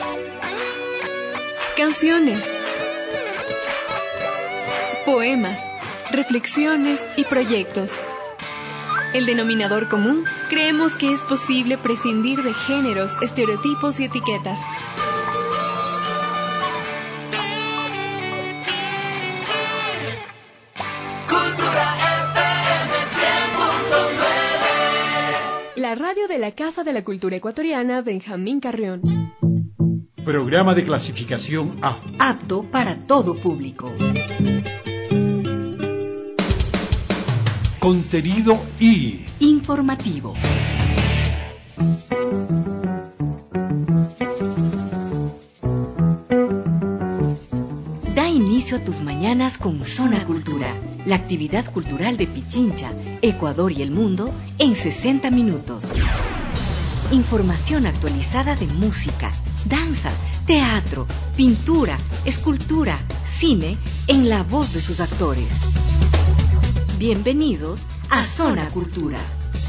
Canciones, poemas, reflexiones y proyectos. El denominador común, creemos que es posible prescindir de géneros, estereotipos y etiquetas. La radio de la Casa de la Cultura Ecuatoriana Benjamín Carrión. Programa de clasificación A. Apto para todo público. Contenido I. Informativo. Da inicio a tus mañanas con Zona Cultura, la actividad cultural de Pichincha, Ecuador y el mundo en 60 minutos. Información actualizada de música, danza, teatro, pintura, escultura, cine, en la voz de sus actores. Bienvenidos a Zona Cultura.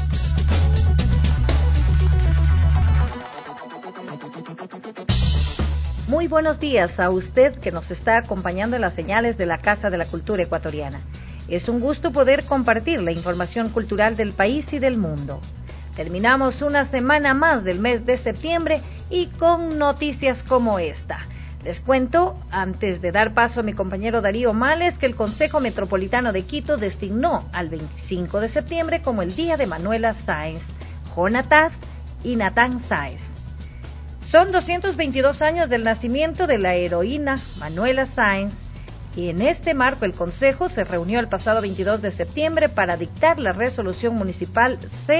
Muy buenos días a usted que nos está acompañando en las señales de la Casa de la Cultura Ecuatoriana. Es un gusto poder compartir la información cultural del país y del mundo. Terminamos una semana más del mes de septiembre y con noticias como esta. Les cuento, antes de dar paso a mi compañero Darío Males, que el Consejo Metropolitano de Quito designó al 25 de septiembre como el Día de Manuela Sáenz, Jonatás y Natán Sáenz. Son 222 años del nacimiento de la heroína Manuela Sáenz, y en este marco el Consejo se reunió el pasado 22 de septiembre para dictar la resolución municipal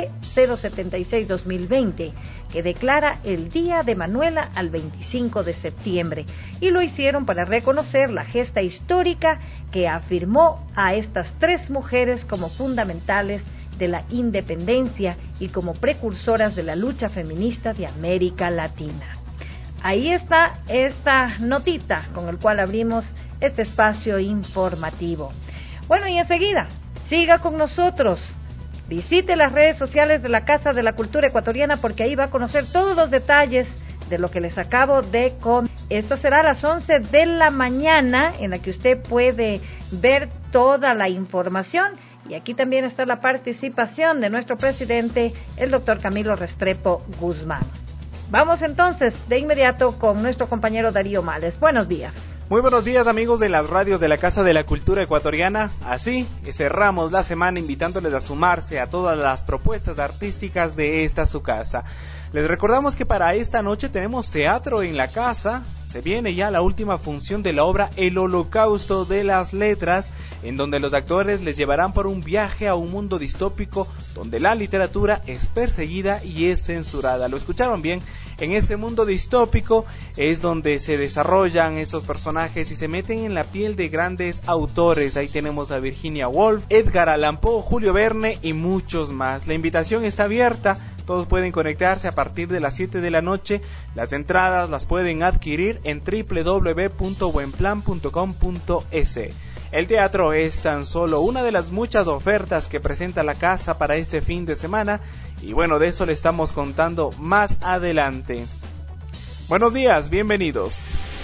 C076-2020, que declara el Día de Manuela al 25 de septiembre, y lo hicieron para reconocer la gesta histórica que afirmó a estas tres mujeres como fundamentales de la independencia y como precursoras de la lucha feminista de América Latina. Ahí está esta notita con el cual abrimos este espacio informativo. Bueno, y enseguida, siga con nosotros. Visite las redes sociales de la Casa de la Cultura Ecuatoriana porque ahí va a conocer todos los detalles de lo que les acabo de contar. Esto será a las 11 de la mañana, en la que usted puede ver toda la información. Y aquí también está la participación de nuestro presidente, el doctor Camilo Restrepo Guzmán. Vamos entonces de inmediato con nuestro compañero Darío Males. Buenos días. Muy buenos días, amigos de las radios de la Casa de la Cultura Ecuatoriana. Así cerramos la semana invitándoles a sumarse a todas las propuestas artísticas de esta su casa. Les recordamos que para esta noche tenemos teatro en la casa. Se viene ya la última función de la obra El Holocausto de las Letras, en donde los actores les llevarán por un viaje a un mundo distópico donde la literatura es perseguida y es censurada. ¿Lo escucharon bien? En este mundo distópico es donde se desarrollan estos personajes y se meten en la piel de grandes autores. Ahí tenemos a Virginia Woolf, Edgar Allan Poe, Julio Verne y muchos más. La invitación está abierta. Todos pueden conectarse a partir de las 7 de la noche. Las entradas las pueden adquirir en www.buenplan.com.es. El teatro es tan solo una de las muchas ofertas que presenta la casa para este fin de semana. Y bueno, de eso le estamos contando más adelante. Buenos días, bienvenidos.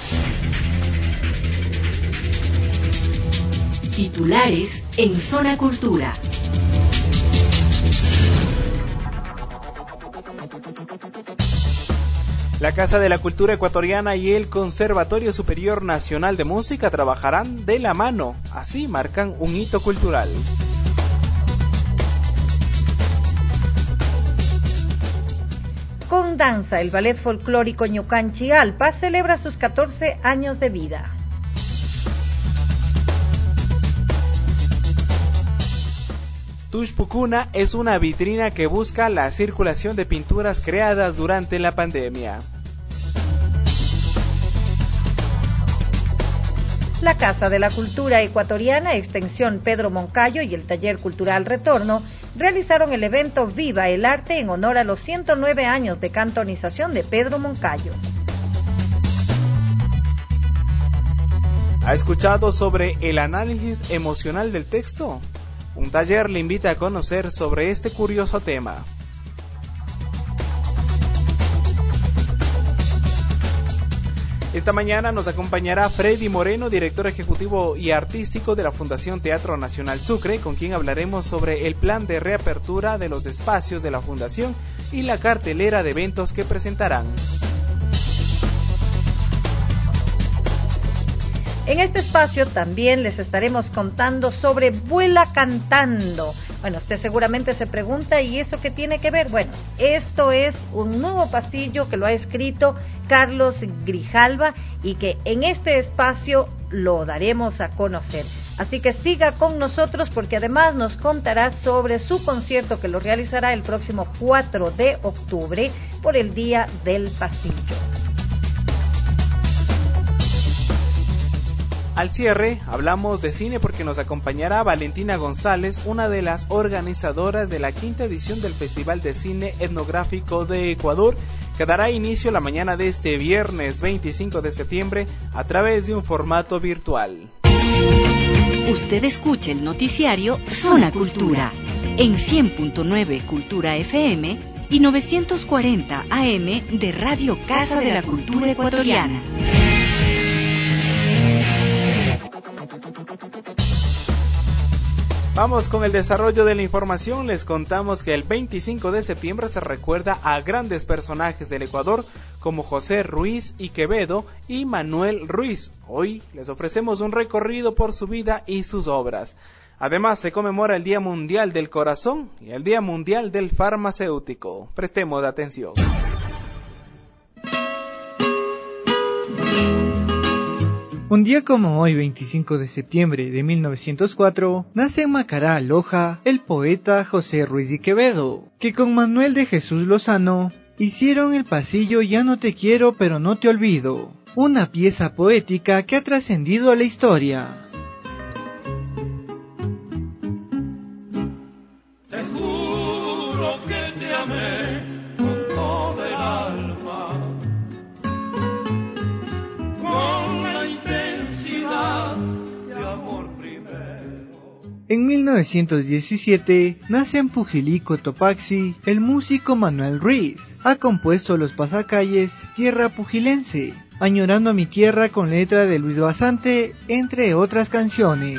Titulares en Zona Cultura. La Casa de la Cultura Ecuatoriana y el Conservatorio Superior Nacional de Música trabajarán de la mano, así marcan un hito cultural. Con danza, el ballet folclórico Ñucanchi Alpa celebra sus 14 años de vida. Tuxpucuna es una vitrina que busca la circulación de pinturas creadas durante la pandemia. La Casa de la Cultura Ecuatoriana, Extensión Pedro Moncayo y el Taller Cultural Retorno realizaron el evento Viva el Arte en honor a los 109 años de cantonización de Pedro Moncayo. ¿Ha escuchado sobre el análisis emocional del texto? Un taller le invita a conocer sobre este curioso tema. Esta mañana nos acompañará Freddy Moreno, director ejecutivo y artístico de la Fundación Teatro Nacional Sucre, con quien hablaremos sobre el plan de reapertura de los espacios de la Fundación y la cartelera de eventos que presentarán. En este espacio también les estaremos contando sobre Vuela Cantando. Bueno, usted seguramente se pregunta, ¿y eso qué tiene que ver? Bueno, esto es un nuevo pasillo que lo ha escrito Carlos Grijalva y que en este espacio lo daremos a conocer. Así que siga con nosotros porque además nos contará sobre su concierto que lo realizará el próximo 4 de octubre por el Día del Pasillo. Al cierre, hablamos de cine porque nos acompañará Valentina González, una de las organizadoras de la 5ª edición del Festival de Cine Etnográfico de Ecuador, que dará inicio la mañana de este viernes 25 de septiembre a través de un formato virtual. Usted escucha el noticiario Zona Cultura en 100.9 Cultura FM y 940 AM de Radio Casa de la Cultura Ecuatoriana. Vamos con el desarrollo de la información. Les contamos que el 25 de septiembre se recuerda a grandes personajes del Ecuador como José Ruiz y Quevedo y Manuel Ruiz. Hoy les ofrecemos un recorrido por su vida y sus obras. Además se conmemora el Día Mundial del Corazón y el Día Mundial del Farmacéutico. Prestemos atención. Un día como hoy, 25 de septiembre de 1904, nace en Macará, Loja, el poeta José Ruiz y Quevedo, que con Manuel de Jesús Lozano hicieron el pasillo Ya no te quiero pero no te olvido, una pieza poética que ha trascendido a la historia. Te juro que te amé con todo el alma, con la intensidad de amor primero. En 1917 nace en Pujilico, Topaxi, el músico Manuel Ruiz. Ha compuesto los pasacalles Tierra Pujilense, Añorando mi tierra con letra de Luis Basante, entre otras canciones.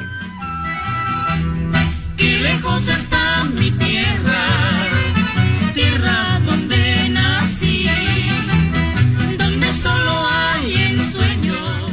Qué lejos está mi tierra, tierra donde nací, donde solo hay ensueño.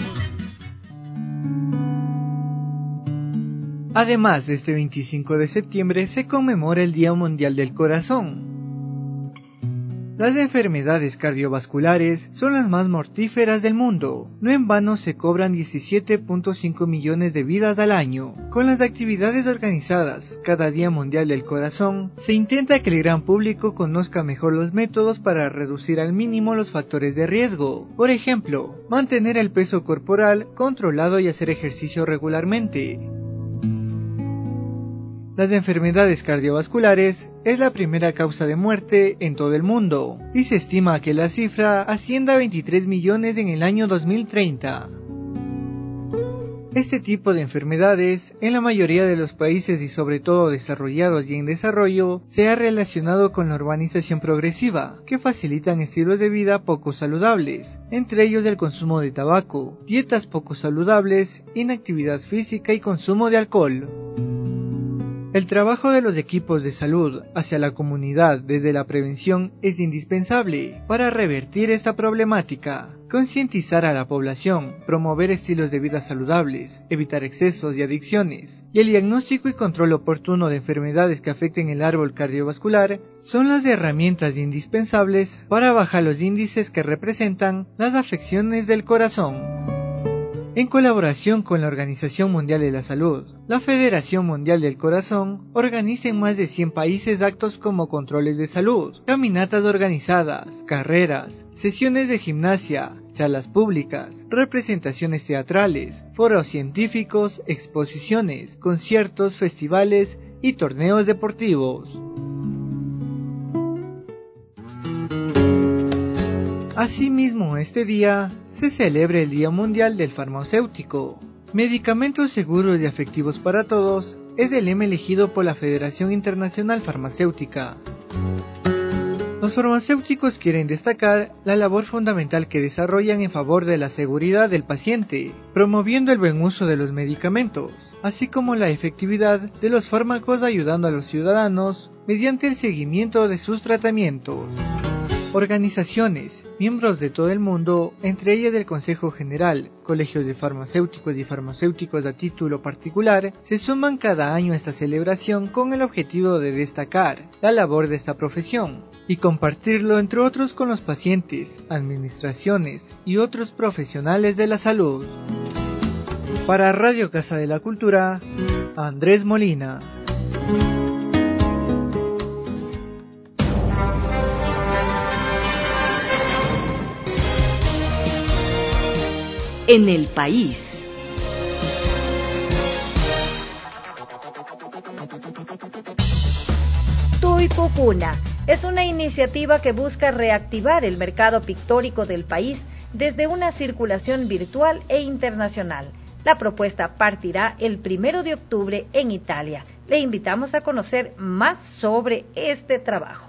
Además, este 25 de septiembre se conmemora el Día Mundial del Corazón. Las enfermedades cardiovasculares son las más mortíferas del mundo. No en vano se cobran 17.5 millones de vidas al año. Con las actividades organizadas cada Día Mundial del Corazón, se intenta que el gran público conozca mejor los métodos para reducir al mínimo los factores de riesgo. Por ejemplo, mantener el peso corporal controlado y hacer ejercicio regularmente. Las enfermedades cardiovasculares es la primera causa de muerte en todo el mundo, y se estima que la cifra ascienda a 23 millones en el año 2030. Este tipo de enfermedades, en la mayoría de los países y sobre todo desarrollados y en desarrollo, se ha relacionado con la urbanización progresiva, que facilitan estilos de vida poco saludables, entre ellos el consumo de tabaco, dietas poco saludables, inactividad física y consumo de alcohol. El trabajo de los equipos de salud hacia la comunidad desde la prevención es indispensable para revertir esta problemática. Concientizar a la población, promover estilos de vida saludables, evitar excesos y adicciones, y el diagnóstico y control oportuno de enfermedades que afecten el árbol cardiovascular son las herramientas indispensables para bajar los índices que representan las afecciones del corazón. En colaboración con la Organización Mundial de la Salud, la Federación Mundial del Corazón organiza en más de 100 países actos como controles de salud, caminatas organizadas, carreras, sesiones de gimnasia, charlas públicas, representaciones teatrales, foros científicos, exposiciones, conciertos, festivales y torneos deportivos. Asimismo, este día se celebra el Día Mundial del Farmacéutico. Medicamentos seguros y efectivos para todos es el lema elegido por la Federación Internacional Farmacéutica. Los farmacéuticos quieren destacar la labor fundamental que desarrollan en favor de la seguridad del paciente, promoviendo el buen uso de los medicamentos, así como la efectividad de los fármacos ayudando a los ciudadanos mediante el seguimiento de sus tratamientos. Organizaciones, miembros de todo el mundo, entre ellas del Consejo General, colegios de farmacéuticos y farmacéuticos a título particular, se suman cada año a esta celebración con el objetivo de destacar la labor de esta profesión y compartirlo entre otros con los pacientes, administraciones y otros profesionales de la salud. Para Radio Casa de la Cultura, Andrés Molina. En el país. Tuipucuna es una iniciativa que busca reactivar el mercado pictórico del país desde una circulación virtual e internacional. La propuesta partirá el 1 de octubre en Italia. Le invitamos a conocer más sobre este trabajo.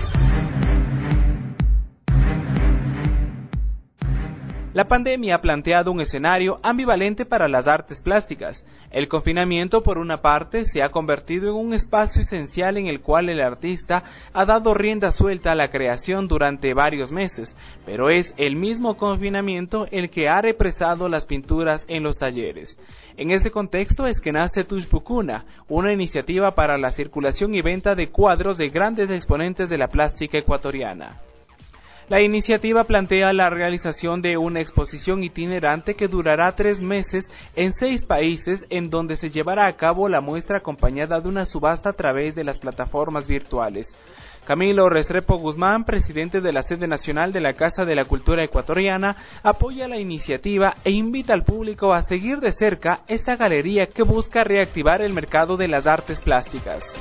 La pandemia ha planteado un escenario ambivalente para las artes plásticas. El confinamiento, por una parte, se ha convertido en un espacio esencial en el cual el artista ha dado rienda suelta a la creación durante varios meses, pero es el mismo confinamiento el que ha represado las pinturas en los talleres. En este contexto es que nace Tuipucuna, una iniciativa para la circulación y venta de cuadros de grandes exponentes de la plástica ecuatoriana. La iniciativa plantea la realización de una exposición itinerante que durará 3 meses en 6 países, en donde se llevará a cabo la muestra acompañada de una subasta a través de las plataformas virtuales. Camilo Restrepo Guzmán, presidente de la sede nacional de la Casa de la Cultura Ecuatoriana, apoya la iniciativa e invita al público a seguir de cerca esta galería que busca reactivar el mercado de las artes plásticas.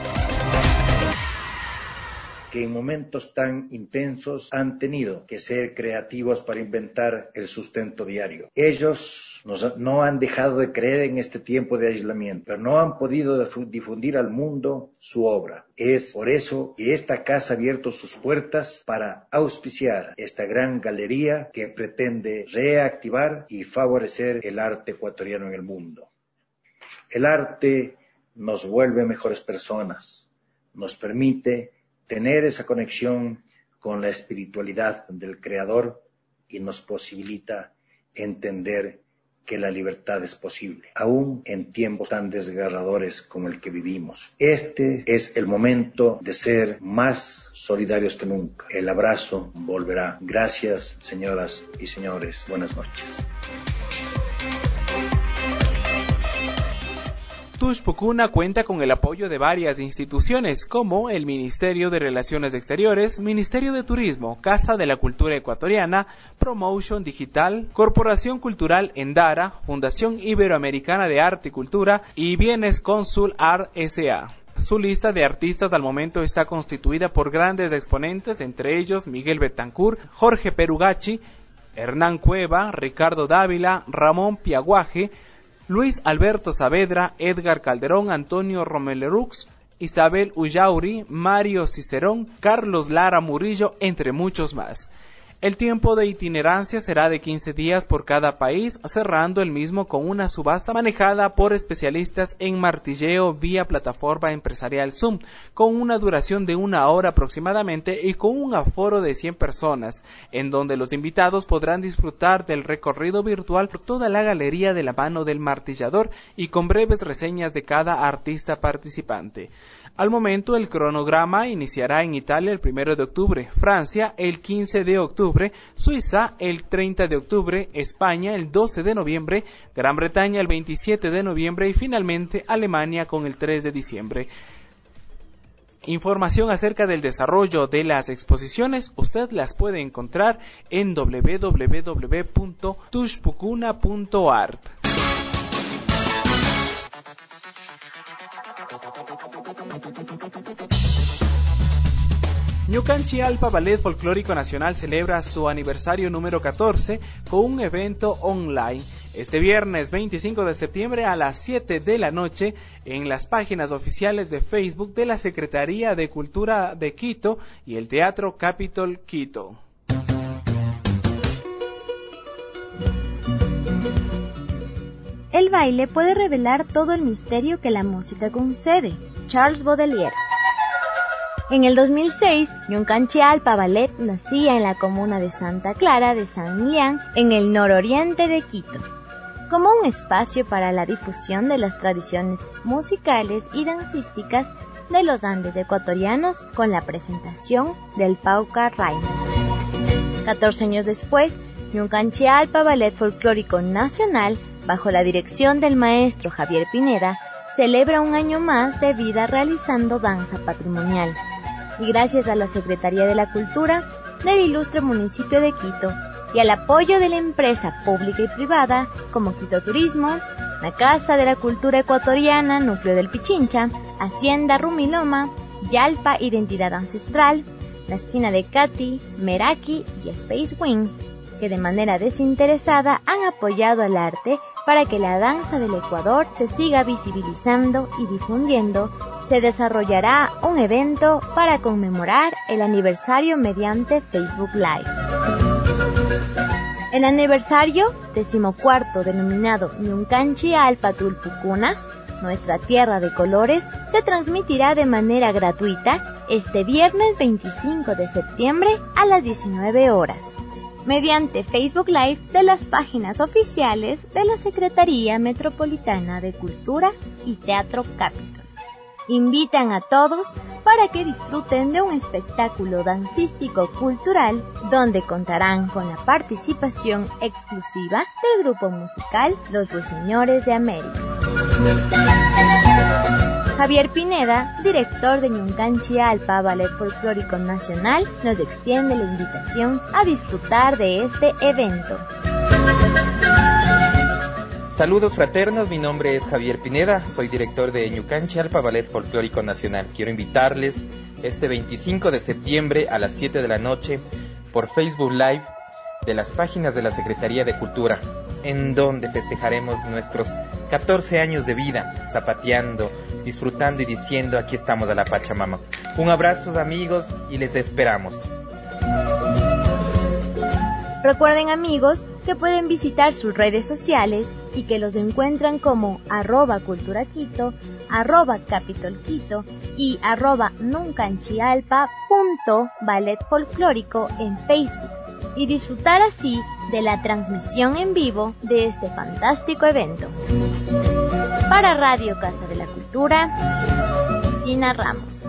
Que en momentos tan intensos han tenido que ser creativos para inventar el sustento diario. Ellos no han dejado de creer en este tiempo de aislamiento, pero no han podido difundir al mundo su obra. Es por eso que esta casa ha abierto sus puertas para auspiciar esta gran galería que pretende reactivar y favorecer el arte ecuatoriano en el mundo. El arte nos vuelve mejores personas, nos permite tener esa conexión con la espiritualidad del Creador y nos posibilita entender que la libertad es posible, aún en tiempos tan desgarradores como el que vivimos. Este es el momento de ser más solidarios que nunca. El abrazo volverá. Gracias, señoras y señores. Buenas noches. Tuipucuna cuenta con el apoyo de varias instituciones como el Ministerio de Relaciones Exteriores, Ministerio de Turismo, Casa de la Cultura Ecuatoriana, Promotion Digital, Corporación Cultural Endara, Fundación Iberoamericana de Arte y Cultura y Bienes Cónsul Art S.A. Su lista de artistas al momento está constituida por grandes exponentes, entre ellos Miguel Betancourt, Jorge Perugachi, Hernán Cueva, Ricardo Dávila, Ramón Piaguaje, Luis Alberto Saavedra, Edgar Calderón, Antonio Romelerux, Isabel Ullauri, Mario Cicerón, Carlos Lara Murillo, entre muchos más. El tiempo de itinerancia será de 15 días por cada país, cerrando el mismo con una subasta manejada por especialistas en martilleo vía plataforma empresarial Zoom, con una duración de 1 hora aproximadamente y con un aforo de 100 personas, en donde los invitados podrán disfrutar del recorrido virtual por toda la galería de la mano del martillador y con breves reseñas de cada artista participante. Al momento, el cronograma iniciará en Italia el 1 de octubre, Francia el 15 de octubre, Suiza el 30 de octubre, España el 12 de noviembre, Gran Bretaña el 27 de noviembre y finalmente Alemania con el 3 de diciembre. Información acerca del desarrollo de las exposiciones usted las puede encontrar en www.tuipucuna.art. Ñucanchi Alpa Ballet Folclórico Nacional celebra su aniversario número 14 con un evento online. este viernes 25 de septiembre a las 7 de la noche en las páginas oficiales de Facebook de la Secretaría de Cultura de Quito y el Teatro Capitol Quito. El baile puede revelar todo el misterio que la música concede. Charles Baudelaire. En el 2006, Ñucanchialpa Ballet nacía en la comuna de Santa Clara de San Millán, en el nororiente de Quito, como un espacio para la difusión de las tradiciones musicales y dancísticas de los Andes ecuatorianos con la presentación del Pauca Raina. 14 años después, Ñucanchialpa Ballet Folclórico Nacional, bajo la dirección del maestro Javier Pineda, celebra un año más de vida realizando danza patrimonial. Y gracias a la Secretaría de la Cultura del ilustre municipio de Quito y al apoyo de la empresa pública y privada como Quito Turismo, la Casa de la Cultura Ecuatoriana, Núcleo del Pichincha, Hacienda Rumiloma, Yalpa Identidad Ancestral, la esquina de Cati, Meraki y Space Wing, que de manera desinteresada han apoyado al arte para que la danza del Ecuador se siga visibilizando y difundiendo, se desarrollará un evento para conmemorar el aniversario mediante Facebook Live. El aniversario 14º, denominado Ñucanchialpa Tulpucuna, nuestra tierra de colores, se transmitirá de manera gratuita este viernes 25 de septiembre a las 19 horas. Mediante Facebook Live de las páginas oficiales de la Secretaría Metropolitana de Cultura y Teatro Capitol. Invitan a todos para que disfruten de un espectáculo dancístico-cultural donde contarán con la participación exclusiva del grupo musical Los Ruiseñores de América. Javier Pineda, director de Ñucanchialpa Ballet Folclórico Nacional, nos extiende la invitación a disfrutar de este evento. Saludos fraternos, mi nombre es Javier Pineda, soy director de Ñucanchialpa Ballet Folclórico Nacional. Quiero invitarles este 25 de septiembre a las 7 de la noche por Facebook Live de las páginas de la Secretaría de Cultura, en donde festejaremos nuestros 14 años de vida, zapateando, disfrutando y diciendo aquí estamos a la Pachamama. Un abrazo amigos y les esperamos. Recuerden amigos que pueden visitar sus redes sociales y que los encuentran como @culturaquito, @capitolquito y @nuncanchialpa.balletfolclórico en Facebook y disfrutar así de la transmisión en vivo de este fantástico evento. Para Radio Casa de la Cultura, Cristina Ramos.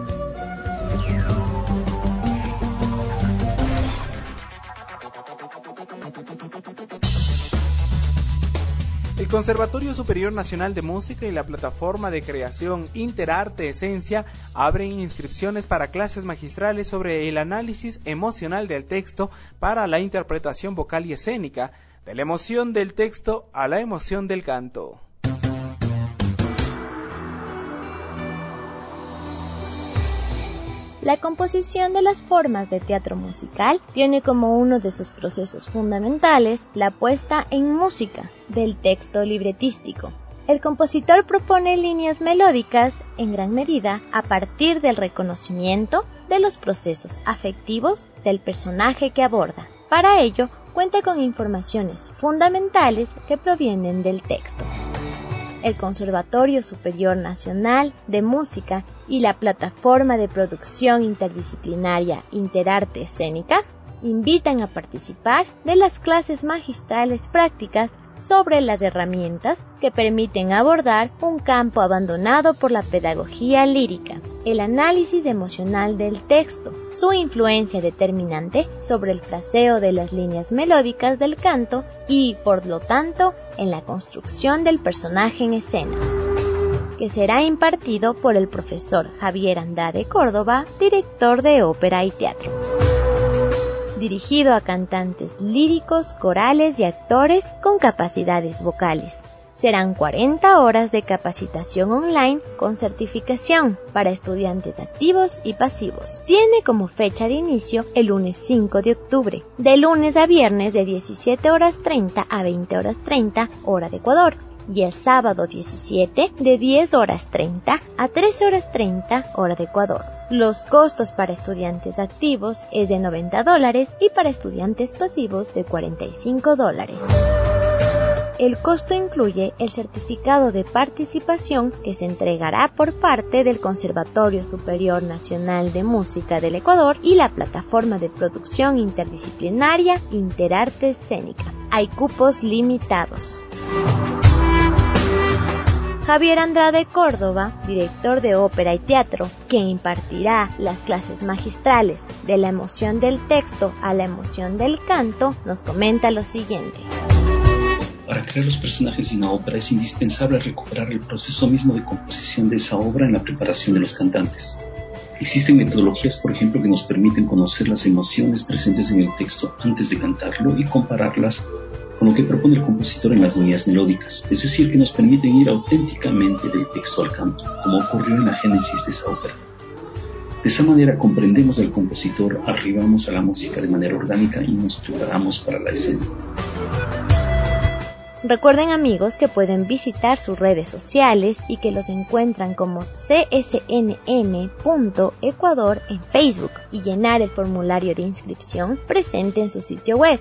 El Conservatorio Superior Nacional de Música y la plataforma de creación Interarte Esencia abren inscripciones para clases magistrales sobre el análisis emocional del texto para la interpretación vocal y escénica, de la emoción del texto a la emoción del canto. La composición de las formas de teatro musical tiene como uno de sus procesos fundamentales la puesta en música del texto libretístico. El compositor propone líneas melódicas, en gran medida, a partir del reconocimiento de los procesos afectivos del personaje que aborda. Para ello, cuenta con informaciones fundamentales que provienen del texto. El Conservatorio Superior Nacional de Música y la plataforma de producción interdisciplinaria Interarte Escénica invitan a participar de las clases magistrales prácticas sobre las herramientas que permiten abordar un campo abandonado por la pedagogía lírica, el análisis emocional del texto, su influencia determinante sobre el fraseo de las líneas melódicas del canto y, por lo tanto, en la construcción del personaje en escena, que será impartido por el profesor Javier Andrade Córdoba, director de ópera y teatro. Dirigido a cantantes líricos, corales y actores con capacidades vocales. serán 40 horas de capacitación online con certificación para estudiantes activos y pasivos. Tiene como fecha de inicio el lunes 5 de octubre, de lunes a viernes de 17:30 a 20:30 hora de Ecuador, y el sábado 17 de 10:30 a 13:30 hora de Ecuador. Los costos para estudiantes activos es de $90 y para estudiantes pasivos de $45. El costo incluye el certificado de participación que se entregará por parte del Conservatorio Superior Nacional de Música del Ecuador y la plataforma de producción interdisciplinaria Interarte Escénica. Hay cupos limitados. Javier Andrade Córdoba, director de ópera y teatro, quien impartirá las clases magistrales de la emoción del texto a la emoción del canto, nos comenta lo siguiente. Para crear los personajes de una ópera es indispensable recuperar el proceso mismo de composición de esa obra en la preparación de los cantantes. Existen metodologías, por ejemplo, que nos permiten conocer las emociones presentes en el texto antes de cantarlo y compararlas con lo que propone el compositor en las líneas melódicas, es decir, que nos permiten ir auténticamente del texto al canto, como ocurrió en la génesis de esa ópera. De esa manera comprendemos al compositor, arribamos a la música de manera orgánica y nos preparamos para la escena. Recuerden, amigos, que pueden visitar sus redes sociales y que los encuentran como csnm.ecuador en Facebook y llenar el formulario de inscripción presente en su sitio web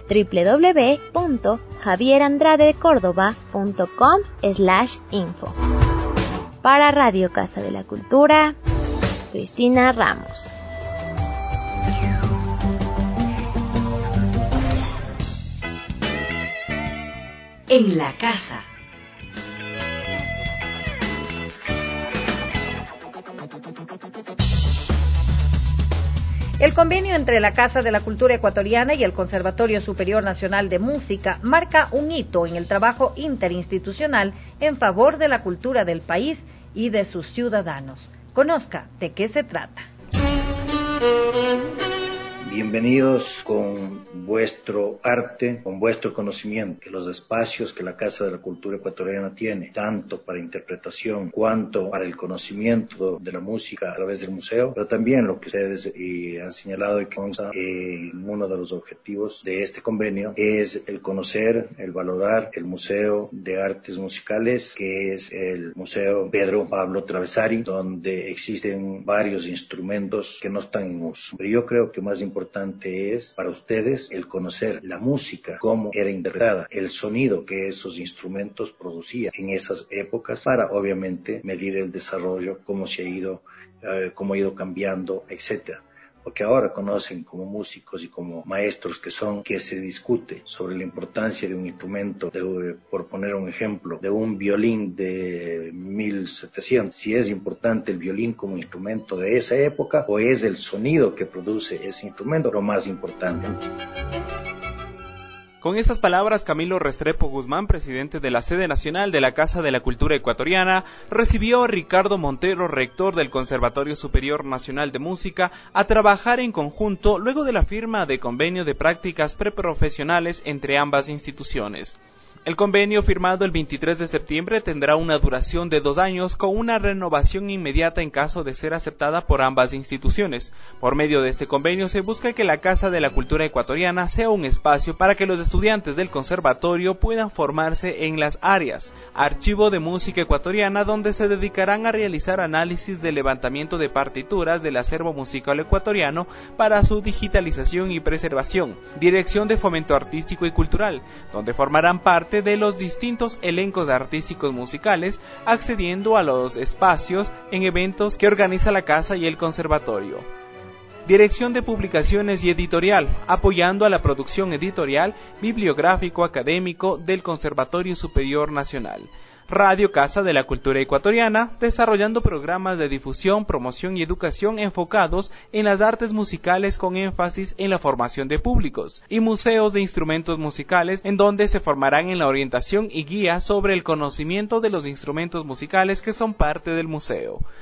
www.javierandradecordoba.com/info. Para Radio Casa de la Cultura, Cristina Ramos. En la casa. El convenio entre la Casa de la Cultura Ecuatoriana y el Conservatorio Superior Nacional de Música marca un hito en el trabajo interinstitucional en favor de la cultura del país y de sus ciudadanos. Conozca de qué se trata. Bienvenidos con vuestro arte, con vuestro conocimiento, que los espacios que la Casa de la Cultura Ecuatoriana tiene, tanto para interpretación cuanto para el conocimiento de la música a través del museo, pero también lo que ustedes han señalado y que consta en uno de los objetivos de este convenio es el conocer, el valorar el Museo de Artes Musicales, que es el Museo Pedro Pablo Travesari, donde existen varios instrumentos que no están en uso. Pero yo creo que más importante es para ustedes el conocer la música, cómo era interpretada, el sonido que esos instrumentos producían en esas épocas, para obviamente medir el desarrollo, cómo ha ido cambiando, etcétera. Porque ahora conocen como músicos y como maestros que se discute sobre la importancia de un instrumento, por poner un ejemplo, de un violín de 1700, si es importante el violín como instrumento de esa época o es el sonido que produce ese instrumento lo más importante. Con estas palabras, Camilo Restrepo Guzmán, presidente de la sede nacional de la Casa de la Cultura Ecuatoriana, recibió a Ricardo Montero, rector del Conservatorio Superior Nacional de Música, a trabajar en conjunto luego de la firma de convenio de prácticas preprofesionales entre ambas instituciones. El convenio firmado el 23 de septiembre tendrá una duración de 2 años con una renovación inmediata en caso de ser aceptada por ambas instituciones. Por medio de este convenio se busca que la Casa de la Cultura Ecuatoriana sea un espacio para que los estudiantes del conservatorio puedan formarse en las áreas Archivo de Música Ecuatoriana, donde se dedicarán a realizar análisis de levantamiento de partituras del acervo musical ecuatoriano para su digitalización y preservación, Dirección de Fomento Artístico y Cultural, donde formarán parte de los distintos elencos artísticos musicales, accediendo a los espacios en eventos que organiza la Casa y el Conservatorio. Dirección de Publicaciones y Editorial, apoyando a la producción editorial, bibliográfico-académico del Conservatorio Superior Nacional. Radio Casa de la Cultura Ecuatoriana, desarrollando programas de difusión, promoción y educación enfocados en las artes musicales con énfasis en la formación de públicos, y museos de instrumentos musicales, en donde se formarán en la orientación y guía sobre el conocimiento de los instrumentos musicales que son parte del museo.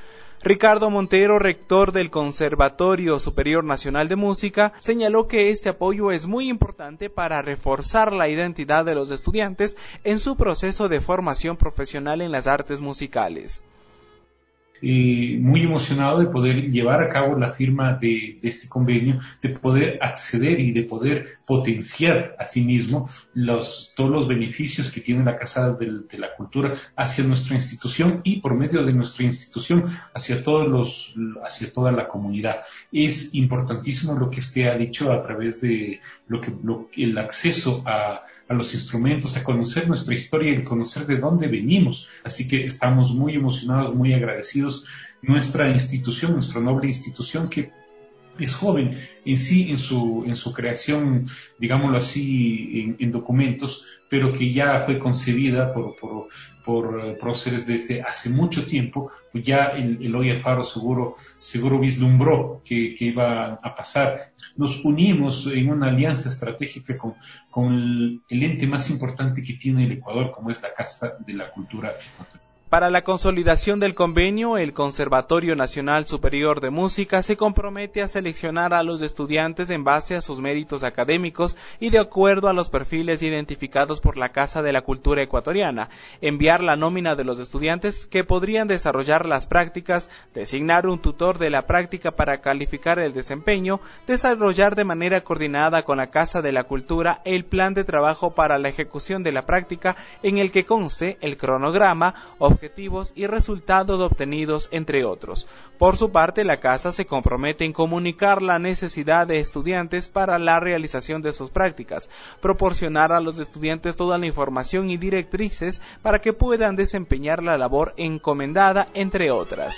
Ricardo Montero, rector del Conservatorio Superior Nacional de Música, señaló que este apoyo es muy importante para reforzar la identidad de los estudiantes en su proceso de formación profesional en las artes musicales. Muy emocionado de poder llevar a cabo la firma de este convenio, de poder acceder y de poder potenciar a sí mismo todos los beneficios que tiene la Casa de la Cultura hacia nuestra institución y por medio de nuestra institución hacia toda la comunidad. Es importantísimo lo que usted ha dicho a través de el acceso a los instrumentos, a conocer nuestra historia y conocer de dónde venimos. Así que estamos muy emocionados, muy agradecidos. Nuestra institución, nuestra noble institución que es joven en sí, en su creación, digámoslo así, en documentos, pero que ya fue concebida por próceres desde hace mucho tiempo, pues ya el Eloy Alfaro seguro vislumbró que iba a pasar. Nos unimos en una alianza estratégica con el ente más importante que tiene el Ecuador, como es la Casa de la Cultura ecuatoriana. Para la consolidación del convenio, el Conservatorio Nacional Superior de Música se compromete a seleccionar a los estudiantes en base a sus méritos académicos y de acuerdo a los perfiles identificados por la Casa de la Cultura Ecuatoriana, enviar la nómina de los estudiantes que podrían desarrollar las prácticas, designar un tutor de la práctica para calificar el desempeño, desarrollar de manera coordinada con la Casa de la Cultura el plan de trabajo para la ejecución de la práctica en el que conste el cronograma, objetivos y resultados obtenidos, entre otros. Por su parte, la Casa se compromete en comunicar la necesidad de estudiantes para la realización de sus prácticas, proporcionar a los estudiantes toda la información y directrices para que puedan desempeñar la labor encomendada, entre otras.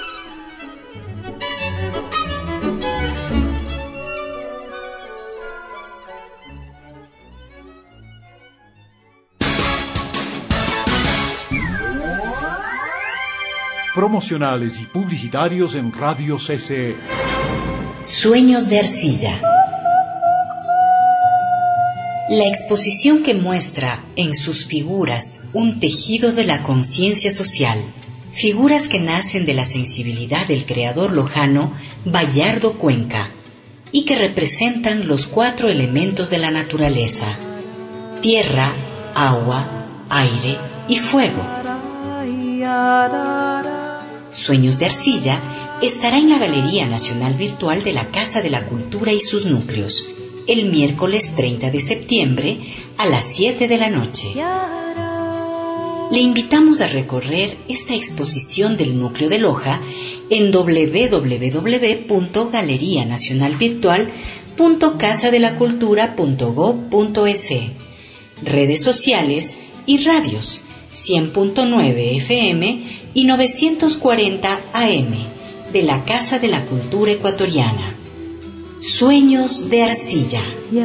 Promocionales y publicitarios en Radio CCE. Sueños de arcilla. La exposición que muestra en sus figuras un tejido de la conciencia social, figuras que nacen de la sensibilidad del creador lojano Bayardo Cuenca y que representan los 4 elementos de la naturaleza: tierra, agua, aire y fuego. Sueños de Arcilla estará en la Galería Nacional Virtual de la Casa de la Cultura y sus núcleos, el miércoles 30 de septiembre a las 7 de la noche. Le invitamos a recorrer esta exposición del núcleo de Loja en www.galerianacionalvirtual.casadelacultura.gov.es, redes sociales y radios 100.9 FM y 940 AM de la Casa de la Cultura Ecuatoriana. Sueños de Arcilla.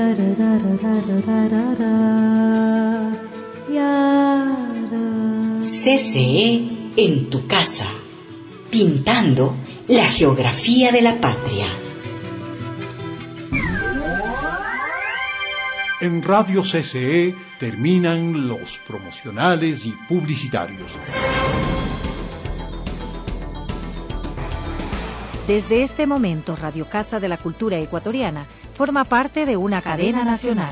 CCE en tu casa, pintando la geografía de la patria. En Radio CCE terminan los promocionales y publicitarios. Desde este momento, Radio Casa de la Cultura Ecuatoriana forma parte de una cadena nacional.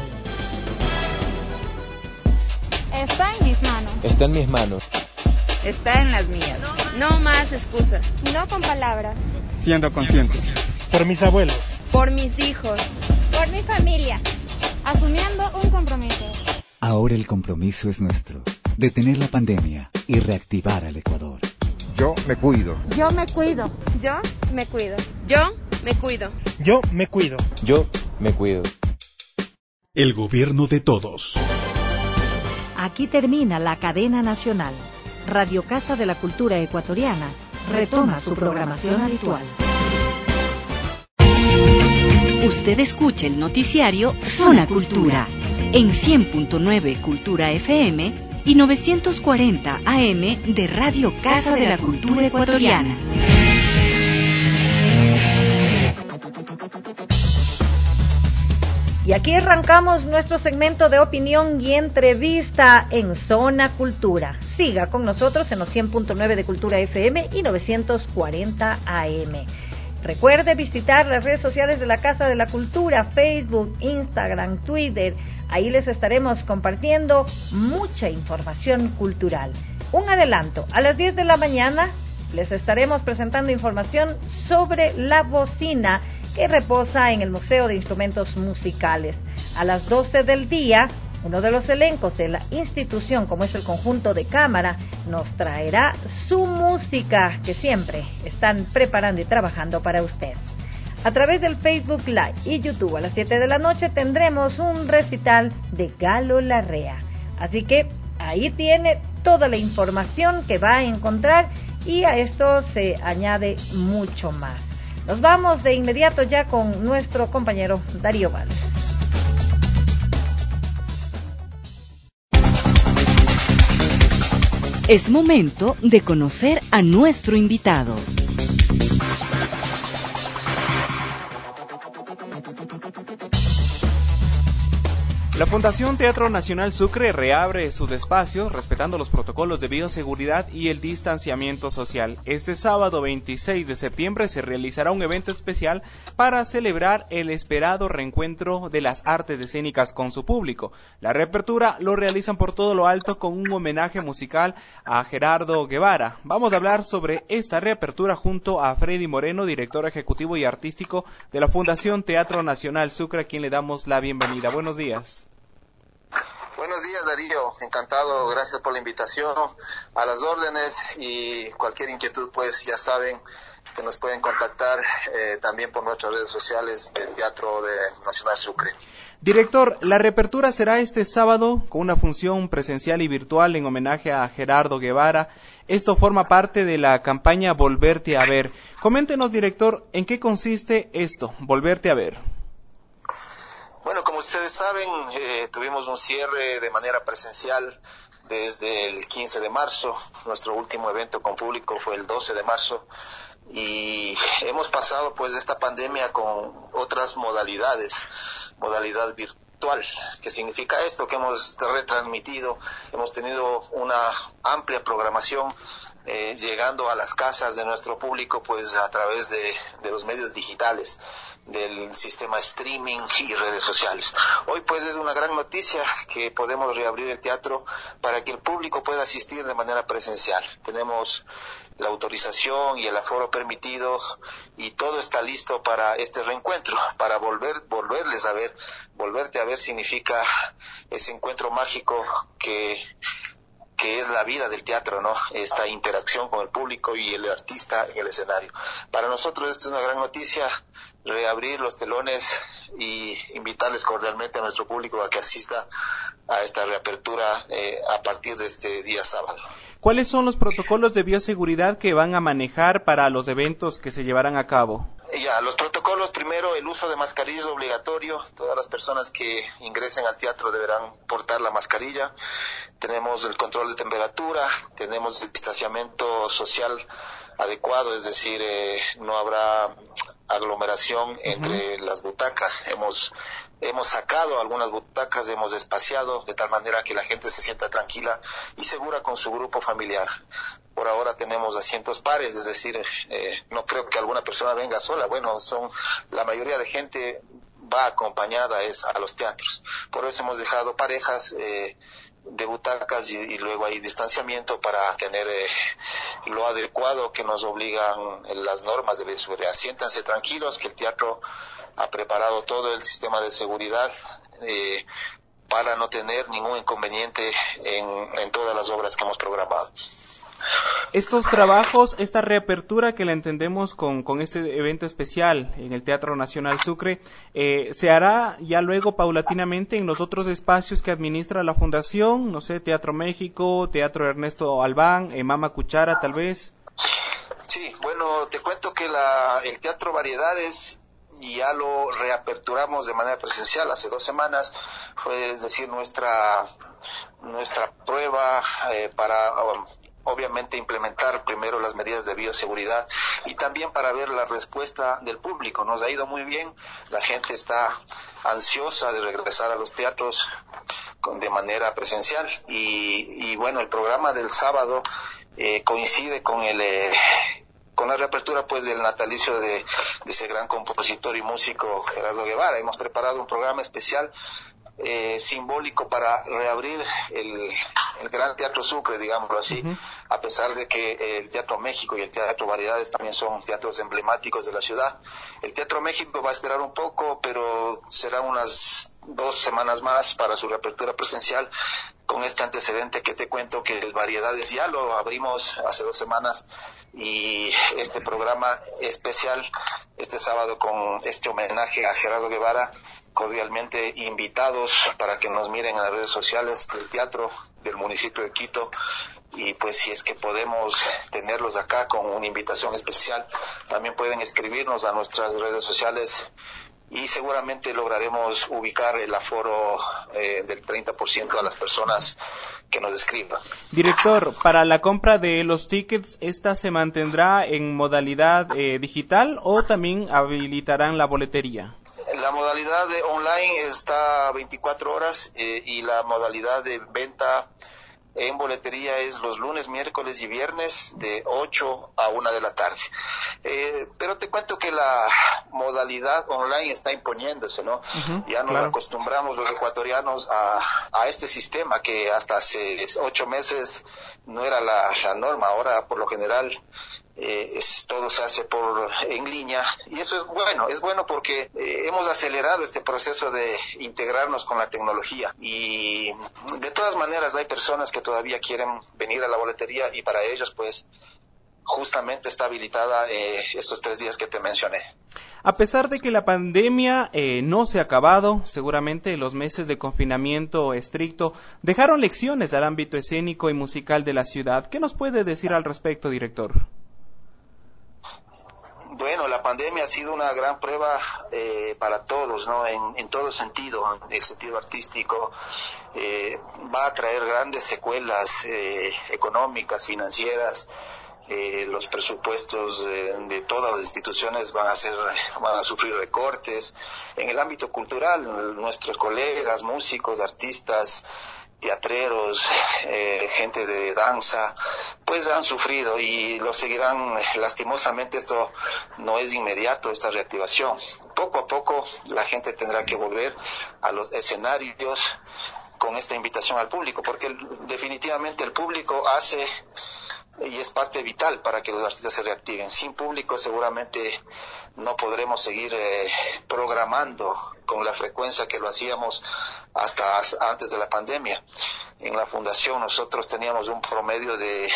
Está en mis manos. Está en mis manos. Está en las mías. No más excusas. No con palabras. Siendo conscientes. Por mis abuelos. Por mis hijos. Por mi familia. Asumiendo un compromiso. Ahora el compromiso es nuestro. Detener la pandemia y reactivar al Ecuador. Yo me cuido. Yo me cuido. Yo me cuido. Yo me cuido. Yo me cuido. Yo me cuido. El gobierno de todos. Aquí termina la cadena nacional. Radio Casa de la Cultura Ecuatoriana retoma su programación habitual. Usted escucha el noticiario Zona Cultura en 100.9 Cultura FM y 940 AM de Radio Casa de la Cultura Ecuatoriana. Y aquí arrancamos nuestro segmento de opinión y entrevista en Zona Cultura. siga con nosotros en los 100.9 de Cultura FM y 940 AM. Recuerde visitar las redes sociales de la Casa de la Cultura, Facebook, Instagram, Twitter. Ahí les estaremos compartiendo mucha información cultural. Un adelanto, a las 10 de la mañana les estaremos presentando información sobre la bocina que reposa en el Museo de Instrumentos Musicales. A las 12 del día, uno de los elencos de la institución, como es el Conjunto de Cámara, nos traerá su música que siempre están preparando y trabajando para usted. A través del Facebook Live y YouTube a las 7 de la noche tendremos un recital de Galo Larrea. Así que ahí tiene toda la información que va a encontrar y a esto se añade mucho más. Nos vamos de inmediato ya con nuestro compañero Darío Valls. Es momento de conocer a nuestro invitado. La Fundación Teatro Nacional Sucre reabre sus espacios respetando los protocolos de bioseguridad y el distanciamiento social. Este sábado 26 de septiembre se realizará un evento especial para celebrar el esperado reencuentro de las artes escénicas con su público. La reapertura lo realizan por todo lo alto con un homenaje musical a Gerardo Guevara. Vamos a hablar sobre esta reapertura junto a Freddy Moreno, director ejecutivo y artístico de la Fundación Teatro Nacional Sucre, a quien le damos la bienvenida. Buenos días. Buenos días, Darío, encantado, gracias por la invitación, a las órdenes, y cualquier inquietud pues ya saben que nos pueden contactar también por nuestras redes sociales del Teatro Nacional Sucre. Director, la reapertura será este sábado con una función presencial y virtual en homenaje a Gerardo Guevara. Esto forma parte de la campaña Volverte a Ver. Coméntenos, director, ¿en qué consiste esto, Volverte a Ver? Bueno, como ustedes saben, tuvimos un cierre de manera presencial desde el 15 de marzo. Nuestro último evento con público fue el 12 de marzo. Y hemos pasado pues esta pandemia con otras modalidad virtual. ¿Qué significa esto? Que hemos retransmitido, hemos tenido una amplia programación llegando a las casas de nuestro público pues a través de los medios digitales, del sistema streaming y redes sociales. Hoy pues es una gran noticia que podemos reabrir el teatro para que el público pueda asistir de manera presencial. Tenemos la autorización y el aforo permitido y todo está listo para este reencuentro, para volverles a ver. Volverte a ver significa ese encuentro mágico que es la vida del teatro, ¿no? Esta interacción con el público y el artista en el escenario. Para nosotros esta es una gran noticia, reabrir los telones y invitarles cordialmente a nuestro público a que asista a esta reapertura a partir de este día sábado. ¿Cuáles son los protocolos de bioseguridad que van a manejar para los eventos que se llevarán a cabo? Ya, los protocolos, primero el uso de mascarilla es obligatorio. Todas las personas que ingresen al teatro deberán portar la mascarilla. Tenemos el control de temperatura, tenemos el distanciamiento social adecuado, es decir, no habrá aglomeración entre las butacas. Hemos sacado algunas butacas, hemos espaciado de tal manera que la gente se sienta tranquila y segura con su grupo familiar. Por ahora tenemos asientos pares, es decir, no creo que alguna persona venga sola. Bueno, la mayoría de gente va acompañada a los teatros. Por eso hemos dejado parejas de butacas y luego hay distanciamiento para tener lo adecuado que nos obligan las normas de bioseguridad. Siéntanse tranquilos que el teatro ha preparado todo el sistema de seguridad para no tener ningún inconveniente en todas las obras que hemos programado. Estos trabajos, esta reapertura que la entendemos con este evento especial en el Teatro Nacional Sucre, ¿se hará ya luego paulatinamente en los otros espacios que administra la Fundación? No sé, Teatro México, Teatro Ernesto Albán, Mama Cuchara tal vez. Sí, bueno, te cuento que el Teatro Variedades ya lo reaperturamos de manera presencial hace 2 semanas, fue es decir, nuestra prueba para obviamente implementar primero las medidas de bioseguridad y también para ver la respuesta del público. Nos ha ido muy bien, la gente está ansiosa de regresar a los teatros de manera presencial. Y bueno, el programa del sábado coincide con la reapertura pues del natalicio de ese gran compositor y músico Gerardo Guevara. Hemos preparado un programa especial simbólico para reabrir el Gran Teatro Sucre, digámoslo así, a pesar de que el Teatro México y el Teatro Variedades también son teatros emblemáticos de la ciudad. El Teatro México va a esperar un poco, pero será unas 2 semanas más para su reapertura presencial, con este antecedente que te cuento que el Variedades ya lo abrimos hace 2 semanas, y este programa especial este sábado con este homenaje a Gerardo Guevara, cordialmente invitados para que nos miren en las redes sociales del teatro del municipio de Quito, y pues si es que podemos tenerlos acá con una invitación especial, también pueden escribirnos a nuestras redes sociales y seguramente lograremos ubicar el aforo del 30% a las personas que nos escriban. Director, para la compra de los tickets, ¿esta se mantendrá en modalidad digital o también habilitarán la boletería? La modalidad de online está 24 horas y la modalidad de venta en boletería es los lunes, miércoles y viernes de 8 a 1 de la tarde. Pero te cuento que la modalidad online está imponiéndose, ¿no? Ya nos acostumbramos los ecuatorianos a este sistema que hasta hace 8 meses no era la norma. Ahora, por lo general, todo se hace en línea, y eso es bueno porque hemos acelerado este proceso de integrarnos con la tecnología, y de todas maneras hay personas que todavía quieren venir a la boletería, y para ellos pues justamente está habilitada estos 3 días que te mencioné. A pesar de que la pandemia no se ha acabado, seguramente los meses de confinamiento estricto dejaron lecciones al ámbito escénico y musical de la ciudad. ¿Qué nos puede decir al respecto, director? Bueno, la pandemia ha sido una gran prueba para todos, ¿no? En todo sentido, en el sentido artístico, va a traer grandes secuelas económicas, financieras. Los presupuestos de todas las instituciones van a sufrir recortes. En el ámbito cultural, nuestros colegas, músicos, artistas, teatreros, gente de danza, pues han sufrido y lo seguirán. Lastimosamente esto no es inmediato, esta reactivación. Poco a poco la gente tendrá que volver a los escenarios con esta invitación al público, porque definitivamente el público hace y es parte vital para que los artistas se reactiven. Sin público seguramente no podremos seguir programando con la frecuencia que lo hacíamos hasta antes de la pandemia. En la fundación nosotros teníamos un promedio de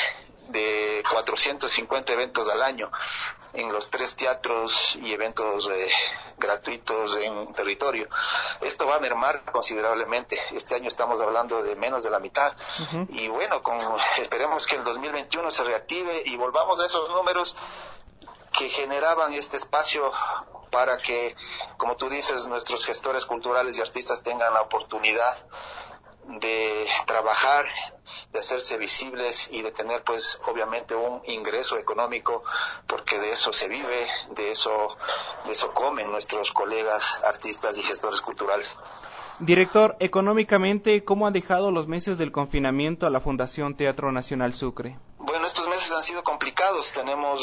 450 eventos al año en los 3 teatros y eventos gratuitos en territorio. Esto va a mermar considerablemente. Este año estamos hablando de menos de la mitad. Y bueno, esperemos que el 2021 se reactive y volvamos a esos números que generaban este espacio para que, como tú dices, nuestros gestores culturales y artistas tengan la oportunidad de trabajar, de hacerse visibles y de tener pues obviamente un ingreso económico, porque de eso se vive, de eso comen nuestros colegas artistas y gestores culturales. Director, económicamente, ¿cómo han dejado los meses del confinamiento a la Fundación Teatro Nacional Sucre? Bueno, estos meses han sido complicados. Tenemos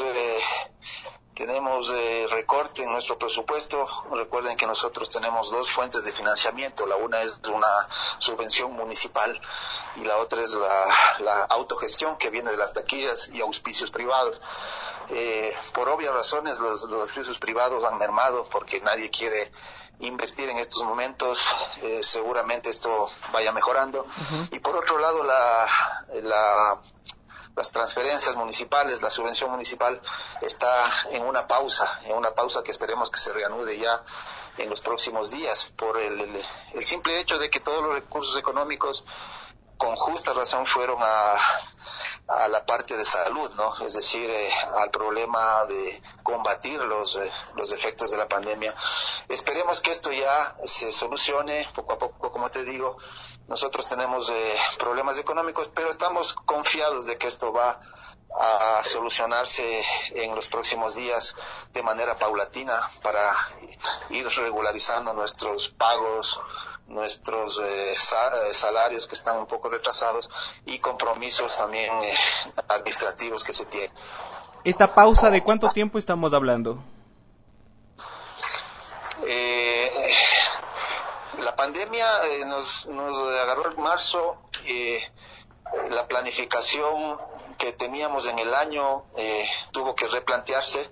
recorte en nuestro presupuesto. Recuerden que nosotros tenemos 2 fuentes de financiamiento. La una es una subvención municipal y la otra es la autogestión que viene de las taquillas y auspicios privados. Por obvias razones los auspicios privados han mermado porque nadie quiere invertir en estos momentos. Seguramente esto vaya mejorando. Y por otro lado las transferencias municipales, la subvención municipal está en una pausa que esperemos que se reanude ya en los próximos días, por el simple hecho de que todos los recursos económicos con justa razón fueron a la parte de salud, ¿no? Es decir, al problema de combatir los efectos de la pandemia. Esperemos que esto ya se solucione poco a poco, como te digo. Nosotros tenemos problemas económicos, pero estamos confiados de que esto va a solucionarse en los próximos días de manera paulatina para ir regularizando nuestros pagos nuestros salarios que están un poco retrasados y compromisos también administrativos que se tienen. ¿Esta pausa de cuánto tiempo estamos hablando? La pandemia nos agarró en marzo. La planificación que teníamos en el año tuvo que replantearse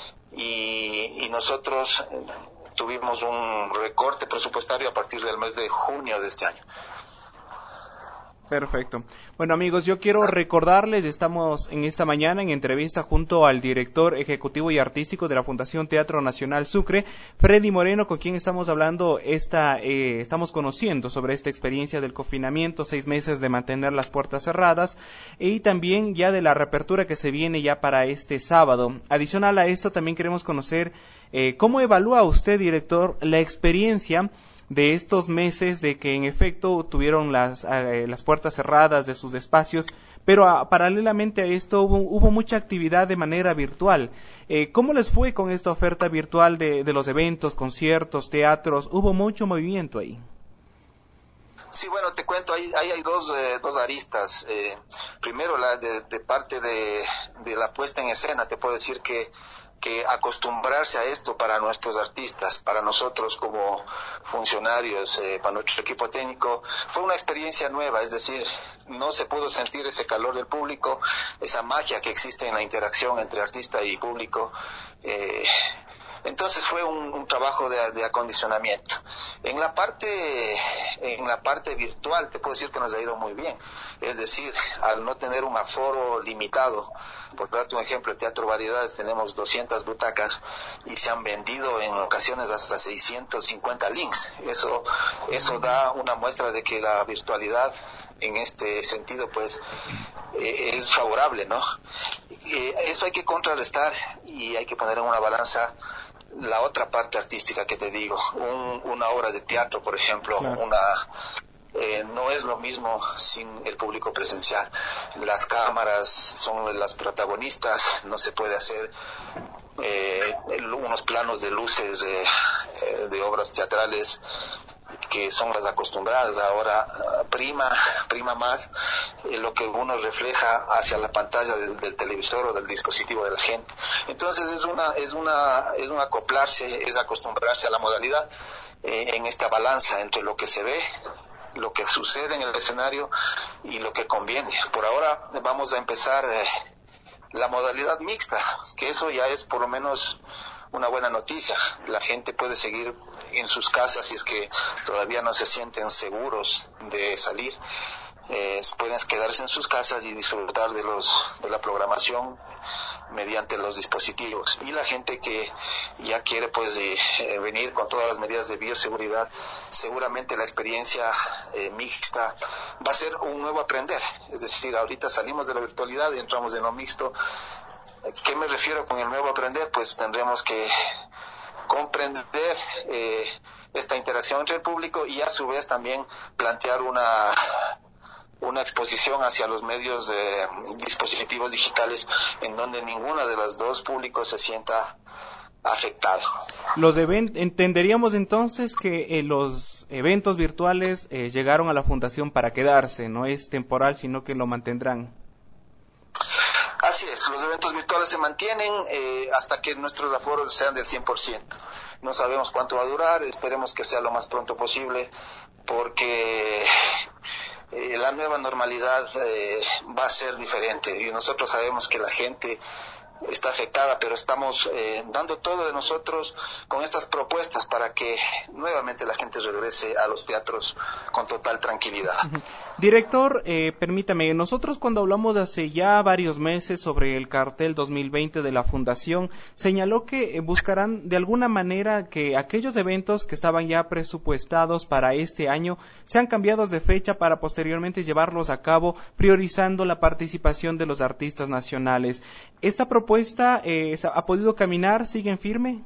y nosotros tuvimos un recorte presupuestario a partir del mes de junio de este año. Perfecto. Bueno, amigos, yo quiero recordarles, estamos en esta mañana en entrevista junto al director ejecutivo y artístico de la Fundación Teatro Nacional Sucre, Freddy Moreno, con quien estamos hablando estamos conociendo sobre esta experiencia del confinamiento, 6 meses de mantener las puertas cerradas y también ya de la reapertura que se viene ya para este sábado. Adicional a esto, también queremos conocer cómo evalúa usted, director, la experiencia de estos meses de que en efecto tuvieron las puertas cerradas de sus espacios, pero paralelamente a esto hubo mucha actividad de manera virtual. ¿Cómo les fue con esta oferta virtual de los eventos, conciertos, teatros? ¿Hubo mucho movimiento ahí? Sí, bueno, te cuento, hay dos aristas. Primero, de parte de la puesta en escena, te puedo decir que acostumbrarse a esto para nuestros artistas, para nosotros como funcionarios, para nuestro equipo técnico, fue una experiencia nueva, es decir, no se pudo sentir ese calor del público, esa magia que existe en la interacción entre artista y público. Entonces fue un trabajo de acondicionamiento. En la parte virtual te puedo decir que nos ha ido muy bien. Es decir, al no tener un aforo limitado, por darte un ejemplo, el Teatro Variedades tenemos 200 butacas y se han vendido en ocasiones hasta 650 links. Eso da una muestra de que la virtualidad en este sentido pues es favorable, ¿no? Eso hay que contrarrestar y hay que poner en una balanza la otra parte artística que te digo. Una obra de teatro, por ejemplo, claro. No es lo mismo sin el público presencial. Las cámaras son las protagonistas, no se puede hacer unos planos de luces de obras teatrales que son las acostumbradas. Ahora prima más lo que uno refleja hacia la pantalla del televisor o del dispositivo de la gente. Entonces es un acoplarse, es acostumbrarse a la modalidad en esta balanza entre lo que se ve, lo que sucede en el escenario y lo que conviene. Por ahora vamos a empezar la modalidad mixta, que eso ya es por lo menos una buena noticia. La gente puede seguir en sus casas si es que todavía no se sienten seguros de salir. Pueden quedarse en sus casas y disfrutar de la programación mediante los dispositivos. Y la gente que ya quiere pues venir con todas las medidas de bioseguridad, seguramente la experiencia mixta va a ser un nuevo aprender. Es decir, ahorita salimos de la virtualidad y entramos en lo mixto. ¿Qué me refiero con el nuevo aprender? Pues tendremos que comprender esta interacción entre el público y a su vez también plantear una exposición hacia los medios dispositivos digitales en donde ninguno de los dos públicos se sienta afectado. Entenderíamos entonces que los eventos virtuales llegaron a la Fundación para quedarse, no es temporal, sino que lo mantendrán. Así es, los eventos virtuales se mantienen hasta que nuestros aforos sean del 100%. No sabemos cuánto va a durar, esperemos que sea lo más pronto posible, porque la nueva normalidad va a ser diferente y nosotros sabemos que la gente está afectada, pero estamos dando todo de nosotros con estas propuestas para que nuevamente la gente regrese a los teatros con total tranquilidad. Director, permítame, nosotros cuando hablamos de hace ya varios meses sobre el cartel 2020 de la Fundación, señaló que buscarán de alguna manera que aquellos eventos que estaban ya presupuestados para este año sean cambiados de fecha para posteriormente llevarlos a cabo, priorizando la participación de los artistas nacionales. ¿Esta propuesta ha podido caminar? ¿Siguen firme?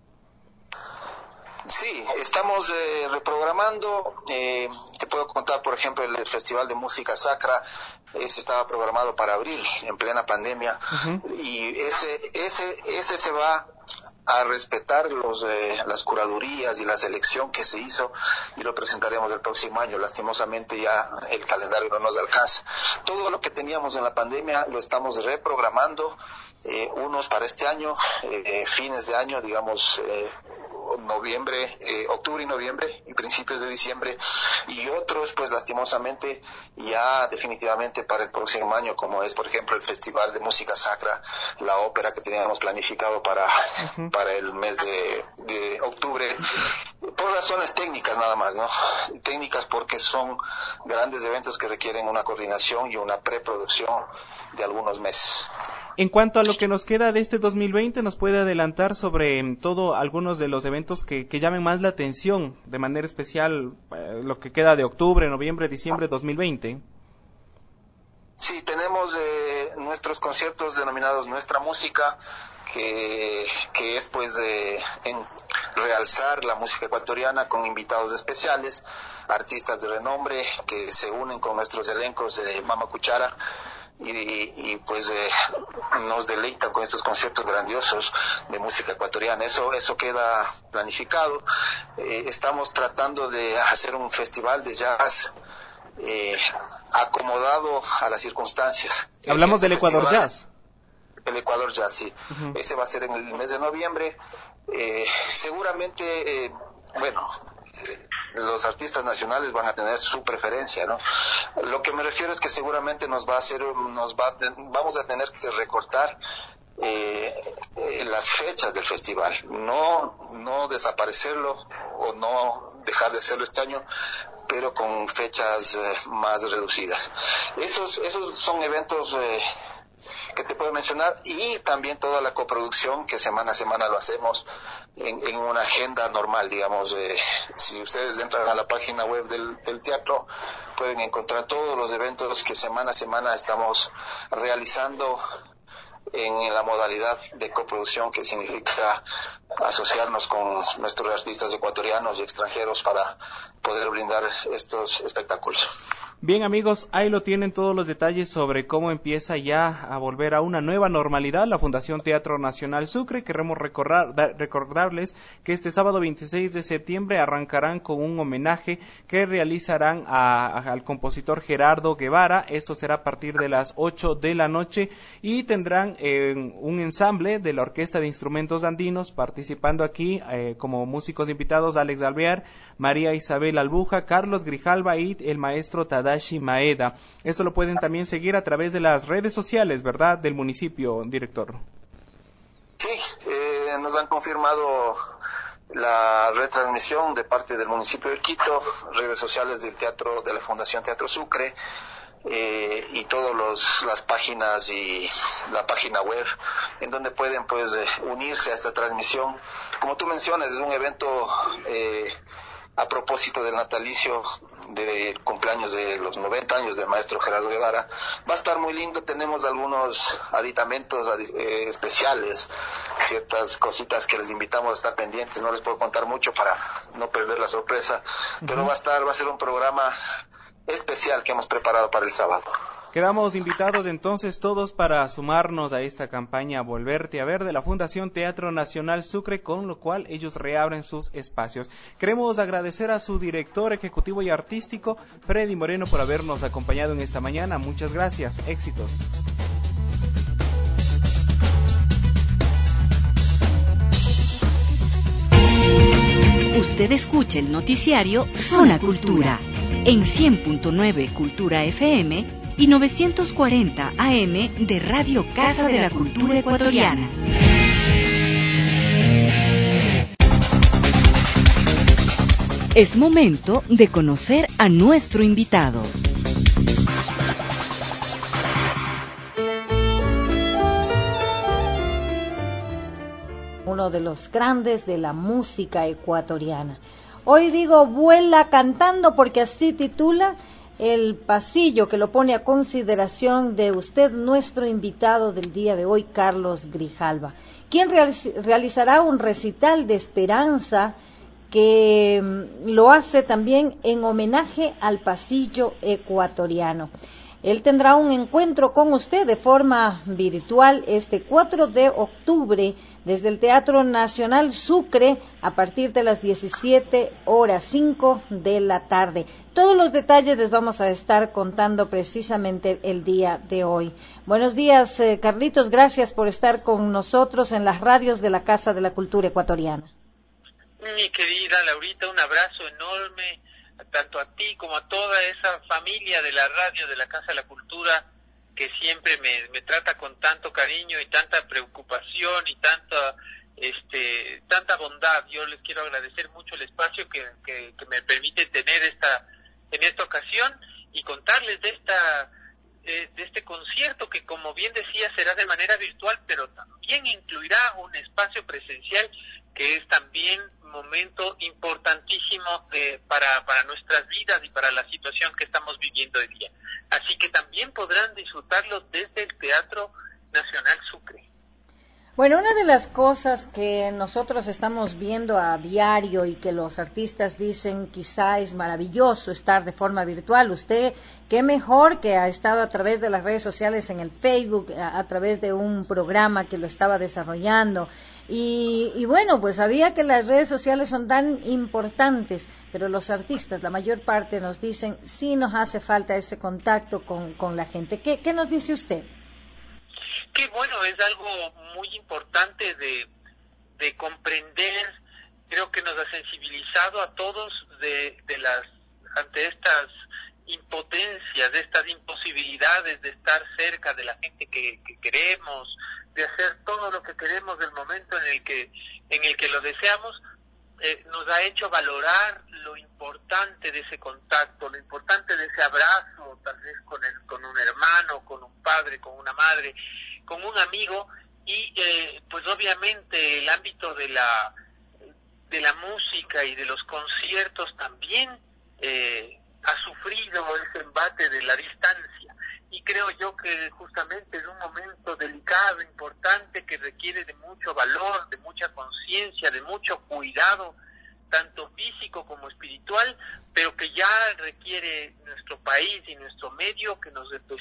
Sí, estamos reprogramando. Te puedo contar, por ejemplo, el Festival de Música Sacra. Ese estaba programado para abril, en plena pandemia. Uh-huh. Y ese se va a respetar las curadurías y la selección que se hizo, y lo presentaremos el próximo año. Lastimosamente ya el calendario no nos alcanza. Todo lo que teníamos en la pandemia lo estamos reprogramando, unos para este año, fines de año, digamos, noviembre, octubre y noviembre y principios de diciembre, y otros pues lastimosamente ya definitivamente para el próximo año, como es por ejemplo el Festival de Música Sacra, la ópera que teníamos planificado para el mes de octubre, por razones técnicas nada más, ¿no? Técnicas porque son grandes eventos que requieren una coordinación y una preproducción de algunos meses. En cuanto a lo que nos queda de este 2020, ¿nos puede adelantar sobre todo algunos de los eventos que llamen más la atención, de manera especial lo que queda de octubre, noviembre, diciembre 2020? Sí, tenemos nuestros conciertos denominados Nuestra Música, que es pues en realzar la música ecuatoriana con invitados especiales, artistas de renombre que se unen con nuestros elencos de Mama Cuchara, y pues nos deleitan con estos conciertos grandiosos de música ecuatoriana. Eso queda planificado. Estamos tratando de hacer un festival de jazz acomodado a las circunstancias. Hablamos del Ecuador Jazz. El Ecuador Jazz, sí. Ese va a ser en el mes de noviembre. Seguramente, los artistas nacionales van a tener su preferencia, ¿no? Lo que me refiero es que seguramente vamos a tener que recortar las fechas del festival, no desaparecerlo o no dejar de hacerlo este año, pero con fechas más reducidas. Esos son eventos que te puedo mencionar, y también toda la coproducción que semana a semana lo hacemos en una agenda normal, digamos. Si ustedes entran a la página web del teatro, pueden encontrar todos los eventos que semana a semana estamos realizando en la modalidad de coproducción, que significa asociarnos con nuestros artistas ecuatorianos y extranjeros para poder brindar estos espectáculos. Bien, amigos, ahí lo tienen todos los detalles sobre cómo empieza ya a volver a una nueva normalidad la Fundación Teatro Nacional Sucre. Queremos recordarles que este sábado 26 de septiembre arrancarán con un homenaje que realizarán al compositor Gerardo Guevara. Esto será a partir de las 8 de la noche y tendrán un ensamble de la Orquesta de Instrumentos Andinos participando aquí como músicos invitados: Alex Alvear, María Isabel Albuja, Carlos Grijalva y el maestro Tadashi Maeda. Esto lo pueden también seguir a través de las redes sociales, ¿verdad?, del municipio, director. Sí, nos han confirmado la retransmisión de parte del municipio de Quito, redes sociales del teatro, de la Fundación Teatro Sucre, y todas las páginas y la página web en donde pueden pues unirse a esta transmisión. Como tú mencionas, es un evento a propósito del natalicio del cumpleaños de los 90 años del maestro Gerardo Guevara. Va a estar muy lindo, tenemos algunos aditamentos especiales, ciertas cositas que les invitamos a estar pendientes. No les puedo contar mucho para no perder la sorpresa, pero va a ser un programa especial que hemos preparado para el sábado. Quedamos invitados entonces todos para sumarnos a esta campaña Volverte a Ver de la Fundación Teatro Nacional Sucre, con lo cual ellos reabren sus espacios. Queremos agradecer a su director ejecutivo y artístico, Freddy Moreno, por habernos acompañado en esta mañana. Muchas gracias, éxitos. Usted escucha el noticiario Zona Cultura en 100.9 Cultura FM y 940 AM de Radio Casa de la Cultura Ecuatoriana. Es momento de conocer a nuestro invitado. Uno de los grandes de la música ecuatoriana. Hoy digo vuela cantando porque así titula el pasillo que lo pone a consideración de usted, nuestro invitado del día de hoy, Carlos Grijalva, quien realizará un recital de esperanza que lo hace también en homenaje al pasillo ecuatoriano. Él tendrá un encuentro con usted de forma virtual este 4 de octubre desde el Teatro Nacional Sucre a partir de las 17:05 de la tarde. Todos los detalles les vamos a estar contando precisamente el día de hoy. Buenos días, Carlitos, gracias por estar con nosotros en las radios de la Casa de la Cultura Ecuatoriana. Mi querida Laurita, un abrazo enorme, tanto a ti como a toda esa familia de la radio de la Casa de la Cultura, que siempre me trata con tanto cariño y tanta preocupación y tanta bondad. Yo les quiero agradecer mucho el espacio que me permite tener en esta ocasión y contarles de este concierto que, como bien decía, será de manera virtual, pero también incluirá un espacio presencial, que es también un momento importantísimo para nuestras vidas y para la situación que estamos viviendo hoy día. Así que también podrán disfrutarlo desde el Teatro Nacional Sucre. Bueno, una de las cosas que nosotros estamos viendo a diario y que los artistas dicen quizá es maravilloso estar de forma virtual. Usted, qué mejor que ha estado a través de las redes sociales, en el Facebook, a través de un programa que lo estaba desarrollando. Y bueno, pues sabía que las redes sociales son tan importantes, pero los artistas, la mayor parte, nos dicen sí nos hace falta ese contacto con la gente. ¿Qué nos dice usted? Que bueno, es algo muy importante de comprender. Creo que nos ha sensibilizado a todos ante estas impotencias, de estas imposibilidades de estar cerca de la gente que queremos, de hacer todo lo que queremos del momento en el que lo deseamos. Nos ha hecho valorar lo importante de ese contacto, lo importante de ese abrazo, tal vez con un hermano, con un padre, con una madre, con un amigo, y pues obviamente el ámbito de la música y de los conciertos también ha sufrido ese embate de la distancia, y creo yo que justamente en un momento delicado, importante, que requiere de mucho valor, de mucha conciencia, de mucho cuidado, tanto físico como espiritual, pero que ya requiere nuestro país y nuestro medio que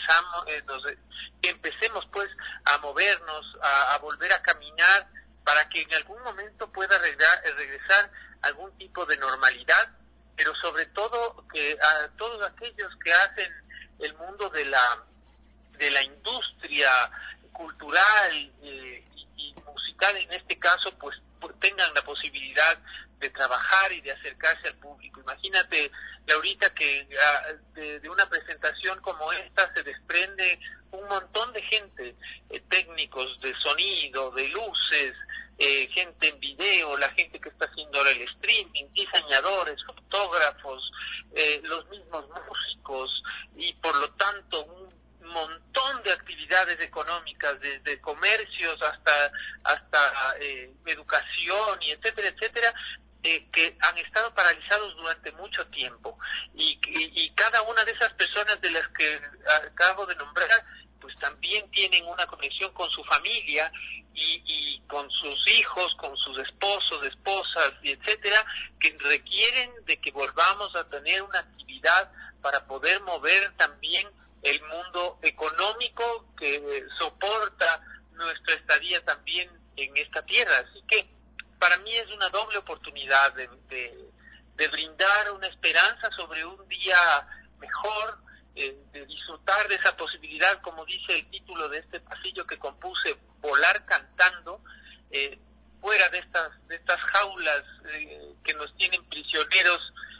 que empecemos pues a movernos, a volver a caminar, para que en algún momento pueda regresar algún tipo de normalidad, pero sobre todo que a todos aquellos que hacen el mundo de la industria cultural y musical, en este caso, pues tengan la posibilidad de trabajar y de acercarse al público. Imagínate, Laurita, que de una presentación como esta se desprende un montón de gente, técnicos de sonido, de luces, gente en video, la gente que está haciendo ahora el streaming, diseñadores, fotógrafos, los mismos músicos, y por lo tanto un montón de actividades económicas, desde comercios hasta educación y etcétera, que han estado paralizados durante mucho tiempo, y cada una de esas personas de las que acabo de nombrar, pues también tienen una conexión con su familia y con sus hijos, con sus esposos, esposas, y etcétera, que requieren de que volvamos a tener una actividad para poder mover también el mundo económico que soporta nuestra estadía también en esta tierra. Así que para mí es una doble oportunidad de brindar una esperanza sobre un día mejor, de disfrutar de esa posibilidad, como dice el título de este pasillo que compuse, volar cantando, fuera de estas jaulas que nos tienen prisioneros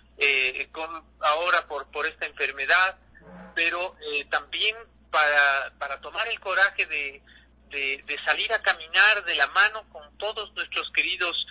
ahora por esta enfermedad, pero también para tomar el coraje de salir a caminar de la mano con todos nuestros queridos,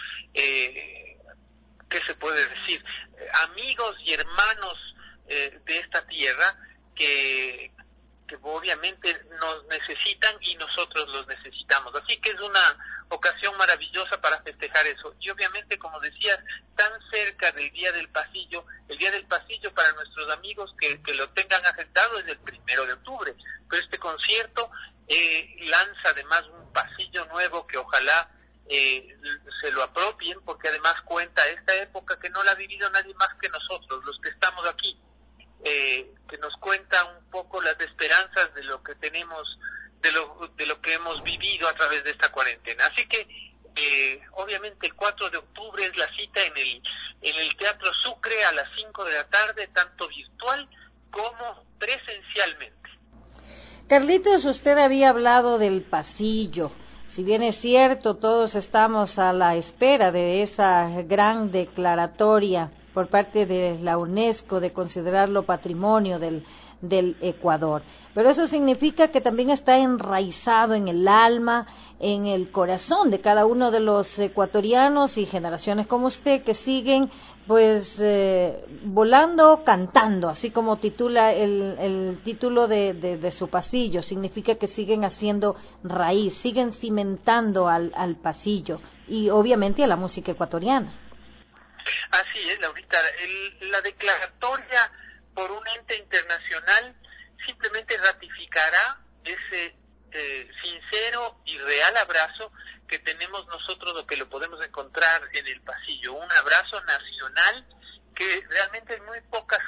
¿qué se puede decir? Amigos y hermanos de esta tierra que obviamente nos necesitan y nosotros los necesitamos. Así que es una ocasión maravillosa para festejar eso. Y obviamente, como decía, tan cerca del Día del Pasillo, el Día del Pasillo para nuestros amigos que lo tengan agendado es el 1 de octubre. Pero este concierto lanza además un pasillo nuevo que ojalá se lo apropien, porque además cuenta esta época que no la ha vivido nadie más que nosotros, los que estamos aquí. Que nos cuenta un poco las esperanzas de lo que tenemos, de lo que hemos vivido a través de esta cuarentena. Así que Obviamente el 4 de octubre es la cita en el Teatro Sucre a las 5 de la tarde, tanto virtual como presencialmente. Carlitos, usted había hablado del pasillo. Si bien es cierto, todos estamos a la espera de esa gran declaratoria por parte de la UNESCO de considerarlo patrimonio del Ecuador. Pero eso significa que también está enraizado en el alma, en el corazón de cada uno de los ecuatorianos y generaciones como usted que siguen pues volando, cantando, así como titula el título de su pasillo. Significa que siguen haciendo raíz, siguen cimentando al pasillo y obviamente a la música ecuatoriana. Así es, Laurita. La declaratoria por un ente internacional simplemente ratificará ese sincero y real abrazo que tenemos nosotros, o que lo podemos encontrar en el pasillo, un abrazo nacional que realmente en muy pocas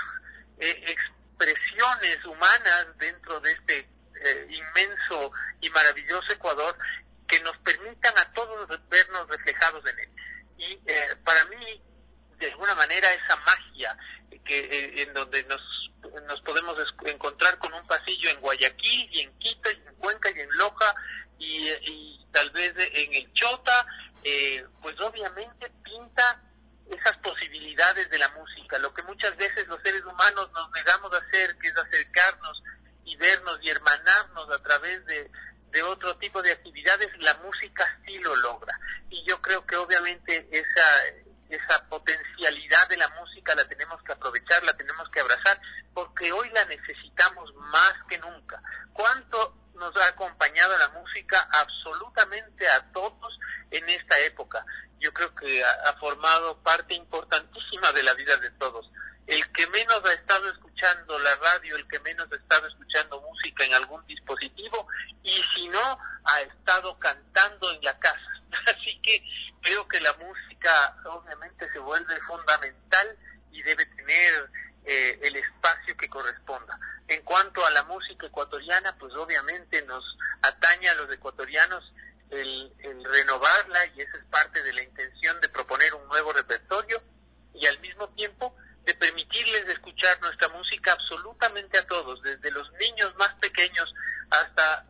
expresiones humanas dentro de este inmenso y maravilloso Ecuador, que nos permitan a todos vernos reflejados en él. Y para mí, de alguna manera, esa magia en donde nos podemos encontrar con un pasillo en Guayaquil y en Quito y en Cuenca y en Loja y tal vez en el Chota, pues obviamente pinta esas posibilidades de la música, lo que muchas veces los seres humanos nos negamos a hacer, que es acercarnos y vernos y hermanarnos a través de otro tipo de actividades. La música sí lo logra, y yo creo que obviamente esa potencialidad de la música la tenemos que aprovechar, la tenemos que abrazar, porque hoy la necesitamos más que nunca. ¿Cuánto nos ha acompañado la música absolutamente a todos en esta época? Yo creo que ha formado parte importantísima de la vida de todos. El que menos ha estado escuchando la radio, el que menos ha estado escuchando música en algún dispositivo, y si no, ha estado cantando en la casa. Así que creo que la música obviamente se vuelve fundamental y debe tener el espacio que corresponda. En cuanto a la música ecuatoriana, pues obviamente nos atañe a los ecuatorianos el renovarla, y esa es parte de la intención de proponer un nuevo repertorio, y al mismo tiempo de permitirles escuchar nuestra música absolutamente a todos, desde los niños más pequeños hasta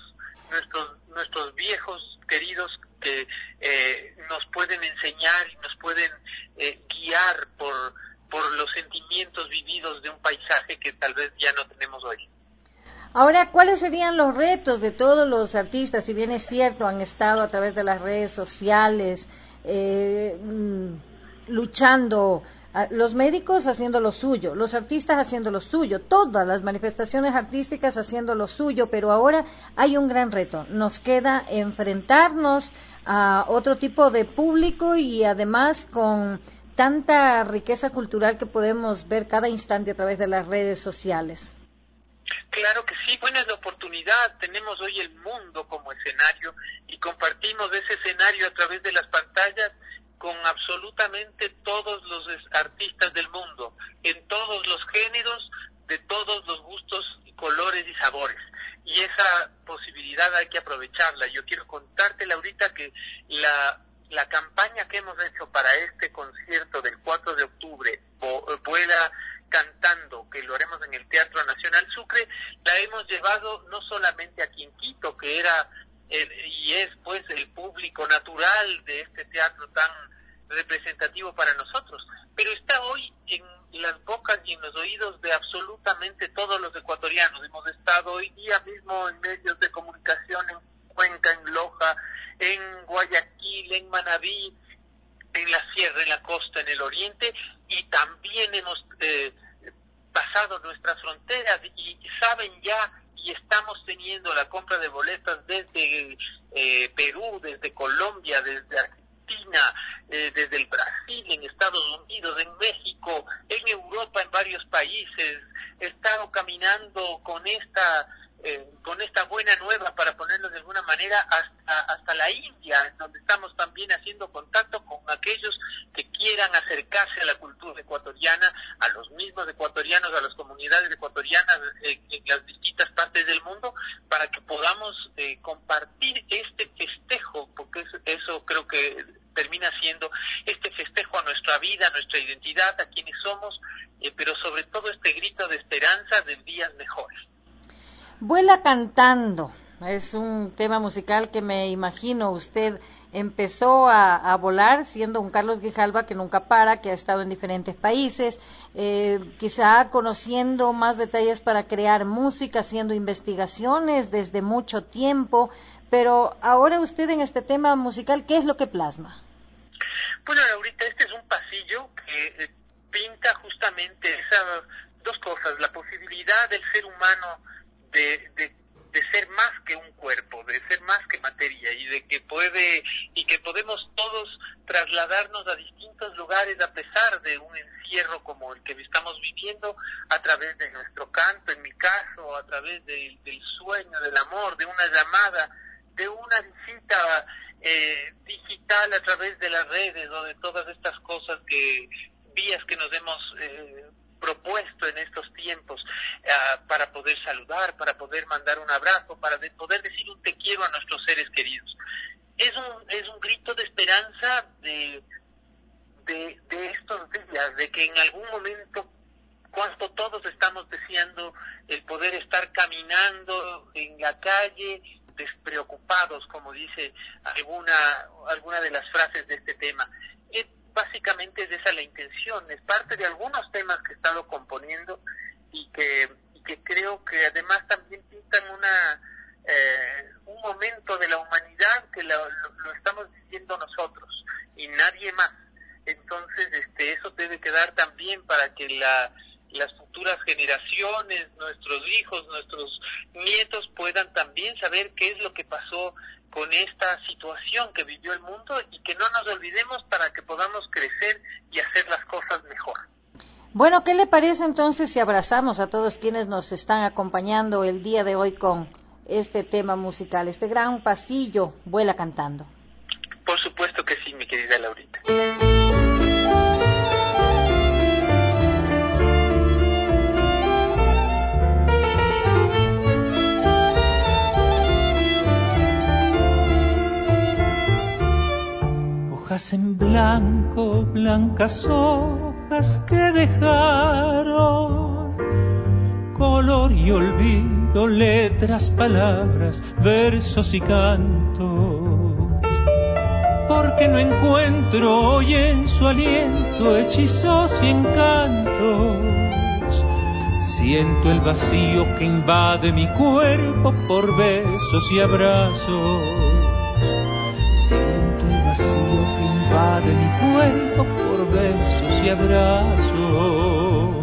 nuestros viejos queridos, que nos pueden enseñar y nos pueden guiar por los sentimientos vividos de un paisaje que tal vez ya no tenemos hoy. Ahora, ¿cuáles serían los retos de todos los artistas? Si bien es cierto, han estado a través de las redes sociales luchando, los médicos haciendo lo suyo, los artistas haciendo lo suyo, todas las manifestaciones artísticas haciendo lo suyo, pero ahora hay un gran reto. Nos queda enfrentarnos a otro tipo de público, y además con tanta riqueza cultural que podemos ver cada instante a través de las redes sociales. Claro que sí, buena es la oportunidad. Tenemos hoy el mundo como escenario y compartimos ese escenario a través de las pantallas con absolutamente todos los artistas del mundo, en todos los géneros, de todos los gustos, colores y sabores. Y esa posibilidad hay que aprovecharla. Yo quiero contarte, Laurita, que la campaña que hemos hecho para este concierto del 4 de octubre, Vuela Cantando, que lo haremos en el Teatro Nacional Sucre, la hemos llevado no solamente aquí en Quito, que era y es pues el público natural de este teatro tan representativo para nosotros, pero está hoy en las bocas y en los oídos de absolutamente todos los ecuatorianos. Hemos estado hoy día mismo en medios de comunicación en Cuenca, en Loja, en Guayaquil, en Manabí, en la sierra, en la costa, en el oriente, y también hemos pasado nuestras fronteras y saben ya, y estamos teniendo la compra de boletas desde Perú, desde Colombia, desde Argentina, desde el Brasil, en Estados Unidos, en México, en Europa, en varios países. He estado caminando con esta buena nueva, para ponerlo de alguna manera, hasta la India, donde estamos también haciendo contacto con aquellos que quieran acercarse a la cultura ecuatoriana, a los mismos ecuatorianos, a las comunidades ecuatorianas en las distintas partes del mundo, para que podamos compartir este festejo, porque eso creo que Vuela cantando. Es un tema musical que me imagino usted empezó a volar siendo un Carlos Grijalva que nunca para, que ha estado en diferentes países, quizá conociendo más detalles para crear música, haciendo investigaciones desde mucho tiempo, pero ahora usted en este tema musical, ¿qué es lo que plasma? Bueno, ahorita este es un pasillo que pinta justamente esas dos cosas, la posibilidad del ser humano de ser más que un cuerpo, de ser más que materia y que podemos todos trasladarnos a distintos lugares a pesar de un encierro como el que estamos viviendo, a través de nuestro canto, en mi caso, a través del sueño, del amor, de una llamada, de una visita digital a través de las redes o de todas estas cosas vías que nos hemos propuesto en estos tiempos para poder saludar, para poder mandar un abrazo, para poder decir un te quiero a nuestros seres queridos. Es un grito de esperanza de estos días, de que en algún momento, cuando todos estamos deseando el poder estar caminando en la calle despreocupados, como dice alguna de las frases de este tema. Básicamente es esa la intención, es parte de algunos temas que he estado componiendo y que creo que además también pintan un momento de la humanidad que lo estamos viviendo nosotros y nadie más. Entonces eso debe quedar también para que las futuras generaciones, nuestros hijos, nuestros nietos puedan también saber qué es lo que pasó con esta situación que vivió el mundo y que no nos olvidemos para que podamos crecer y hacer las cosas mejor. Bueno, ¿qué le parece entonces si abrazamos a todos quienes nos están acompañando el día de hoy con este tema musical, este gran pasillo, Vuela cantando? Por supuesto que sí, mi querida Laurita. Hojas en blanco, blancas hojas que dejaron color y olvido, letras, palabras, versos y cantos. Porque no encuentro hoy en su aliento hechizos y encantos. Siento el vacío que invade mi cuerpo por besos y abrazos. Siento el vacío que invade mi cuerpo por besos y abrazos.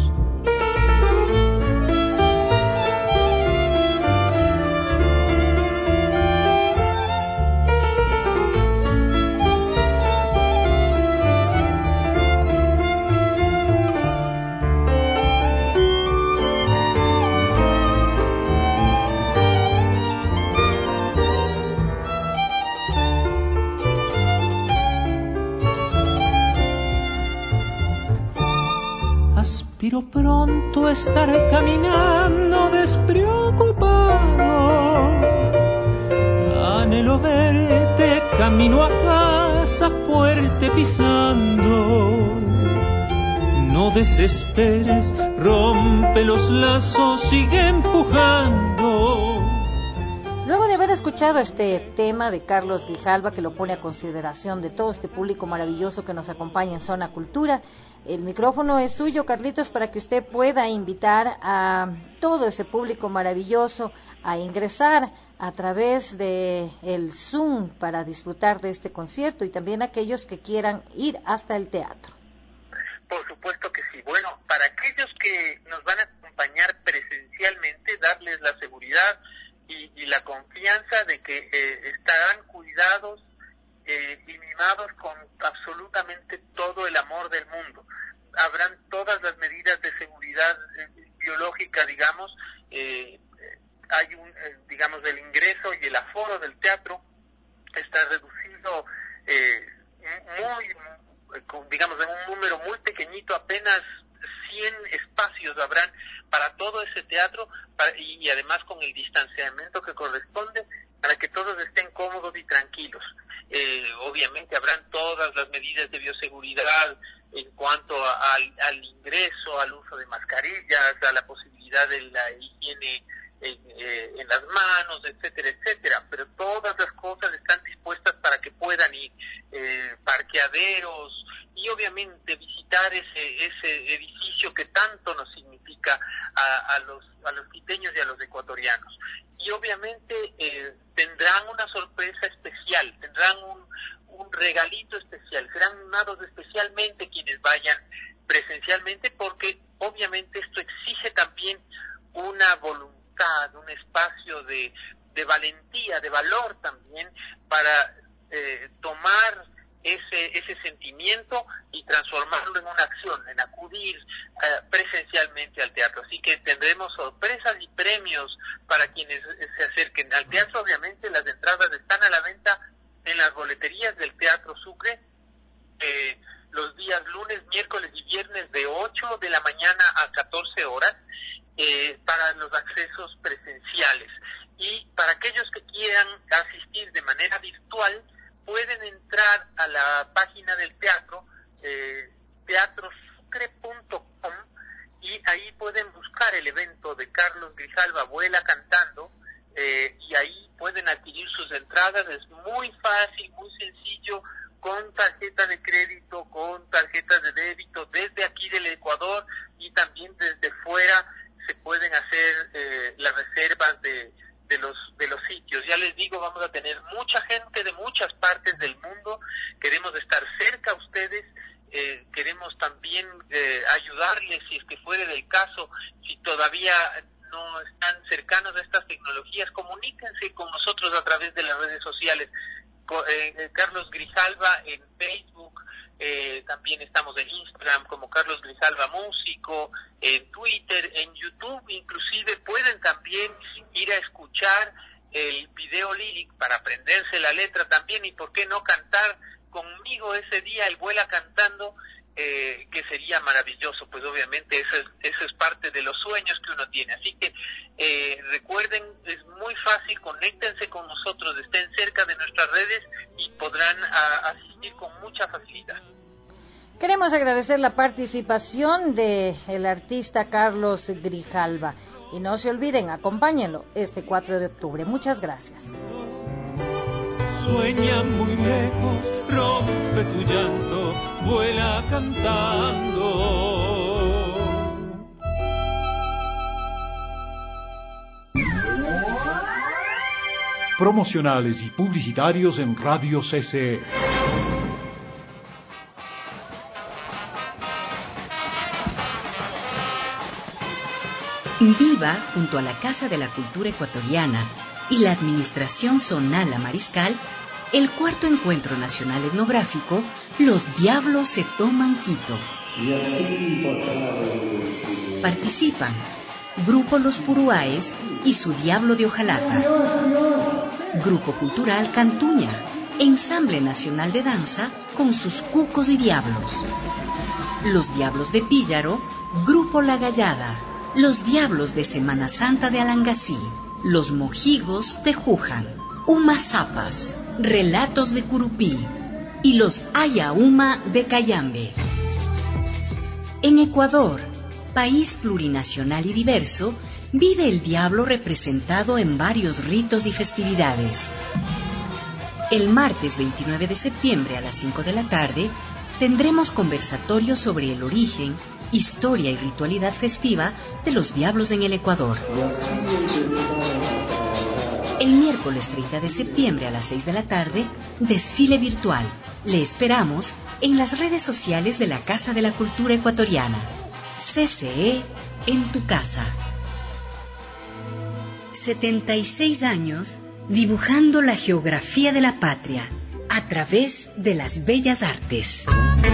Aspiro pronto a estar caminando despreocupado. Anhelo verte camino a casa fuerte pisando. No desesperes, rompe los lazos, sigue empujando. Luego de haber escuchado este tema de Carlos Grijalva, que lo pone a consideración de todo este público maravilloso que nos acompaña en Zona Cultura, el micrófono es suyo, Carlitos, para que usted pueda invitar a todo ese público maravilloso a ingresar a través de el Zoom para disfrutar de este concierto y también aquellos que quieran ir hasta el teatro. Por supuesto que sí. Bueno, para aquellos que nos van a acompañar presencialmente, darles la seguridad y la confianza de que estarán cuidados y mimados con absolutamente todo el amor del mundo. Habrán todas las medidas de seguridad biológica, digamos. Hay digamos, el ingreso y el aforo del teatro está reducido digamos, en un número muy pequeñito, apenas 100 espacios habrán para todo ese teatro y además con el distanciamiento que corresponde para que todos estén cómodos y tranquilos. Obviamente habrán todas las medidas de bioseguridad en cuanto al ingreso, al uso de mascarillas, a la posibilidad de la higiene en las manos, etcétera, etcétera, pero todas las cosas están dispuestas para que puedan ir, parqueaderos, y obviamente visitar ese edificio que tanto nos significa a los quiteños y a los ecuatorianos. Y obviamente tendrán una sorpresa especial, tendrán un regalito especial, serán mimados especialmente quienes vayan presencialmente, porque obviamente esto exige también una voluntad, un espacio de valentía, de valor también, para tomar ese sentimiento y transformarlo en una acción, en acudir presencialmente al teatro. Así que tendremos sorpresas y premios para quienes se acerquen al teatro. Obviamente las entradas están a la venta en las boleterías del Teatro Sucre los días lunes, miércoles y viernes de 8 de la mañana a 14 horas para los accesos presenciales. Y para aquellos que quieran asistir de manera virtual, pueden entrar a la página del teatro, teatrosucre.com, y ahí pueden buscar el evento de Carlos Grijalva, Vuela Cantando, y ahí pueden adquirir sus entradas. Es muy fácil, muy sencillo, con tarjeta de crédito, con tarjetas de débito, desde aquí del Ecuador y también desde fuera se pueden hacer las reservas de los sitios. Ya les digo, vamos a tener mucha gente de muchas partes del mundo. Queremos estar cerca a ustedes, queremos también ayudarles, si es que fuera del caso, si todavía no están cercanos a estas tecnologías, comuníquense con nosotros a través de las redes sociales. Carlos Grijalva en Facebook, también estamos en Instagram como Carlos Grijalva Músico, en Twitter, en YouTube, inclusive pueden también ir a escuchar el video lyric para aprenderse la letra también, y por qué no cantar conmigo ese día el Vuela Cantando, que sería maravilloso. Pues obviamente eso es parte de los sueños que uno tiene. Así que recuerden, es muy fácil, conéctense con nosotros, estén cerca de nuestras redes y podrán asistir con mucha facilidad. Queremos agradecer la participación del artista Carlos Grijalva. Y no se olviden, acompáñenlo este 4 de octubre. Muchas gracias. Sueña muy lejos, rompe tu llanto, vuela cantando. Promocionales y publicitarios en Radio CCE. Viva junto a la Casa de la Cultura Ecuatoriana y la Administración Zonal La Mariscal el cuarto encuentro nacional etnográfico Los Diablos se toman Quito. Participan Grupo Los Puruáes y su Diablo de Ojalata, Grupo Cultural Cantuña, Ensamble Nacional de Danza con sus cucos y diablos, Los Diablos de Píllaro, Grupo La Gallada, Los Diablos de Semana Santa de Alangasí, Los Mojigos de Juján, Umazapas, Relatos de Curupí y los Ayauma de Cayambe. En Ecuador, país plurinacional y diverso, vive el diablo representado en varios ritos y festividades. El martes 29 de septiembre a las 5 de la tarde tendremos conversatorios sobre el origen, historia y ritualidad festiva de los diablos en el Ecuador. El miércoles 30 de septiembre a las 6 de la tarde, desfile virtual. Le esperamos en las redes sociales de la Casa de la Cultura Ecuatoriana. CCE en tu casa. 76 años dibujando la geografía de la patria a través de las bellas artes.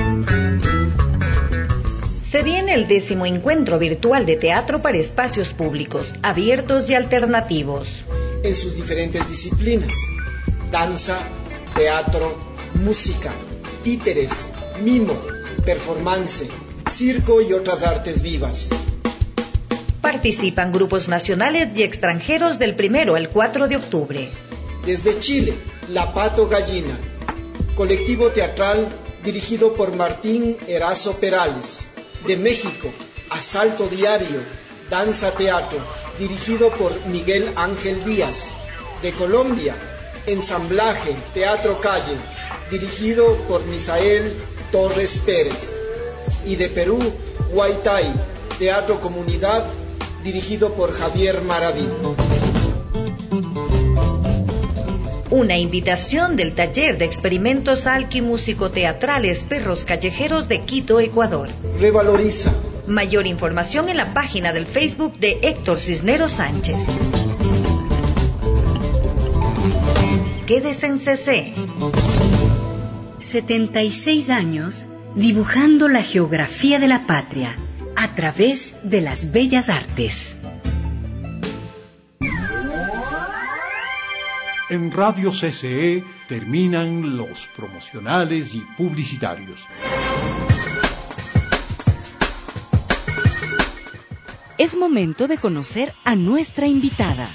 Se viene el 10º encuentro virtual de teatro para espacios públicos, abiertos y alternativos. En sus diferentes disciplinas: danza, teatro, música, títeres, mimo, performance, circo y otras artes vivas. Participan grupos nacionales y extranjeros del 1 al 4 de octubre. Desde Chile, La Pato Gallina, colectivo teatral dirigido por Martín Erazo Perales. De México, Asalto Diario, danza teatro, dirigido por Miguel Ángel Díaz. De Colombia, Ensamblaje Teatro Calle, dirigido por Misael Torres Pérez. Y de Perú, Huaytay Teatro Comunidad, dirigido por Javier Maraví. Una invitación del Taller de Experimentos Alquimúsico-Teatrales Perros Callejeros de Quito, Ecuador. Revaloriza. Mayor información en la página del Facebook de Héctor Cisneros Sánchez. Quédese en CC. 76 años dibujando la geografía de la patria a través de las bellas artes. En Radio CCE terminan los promocionales y publicitarios. Es momento de conocer a nuestra invitada.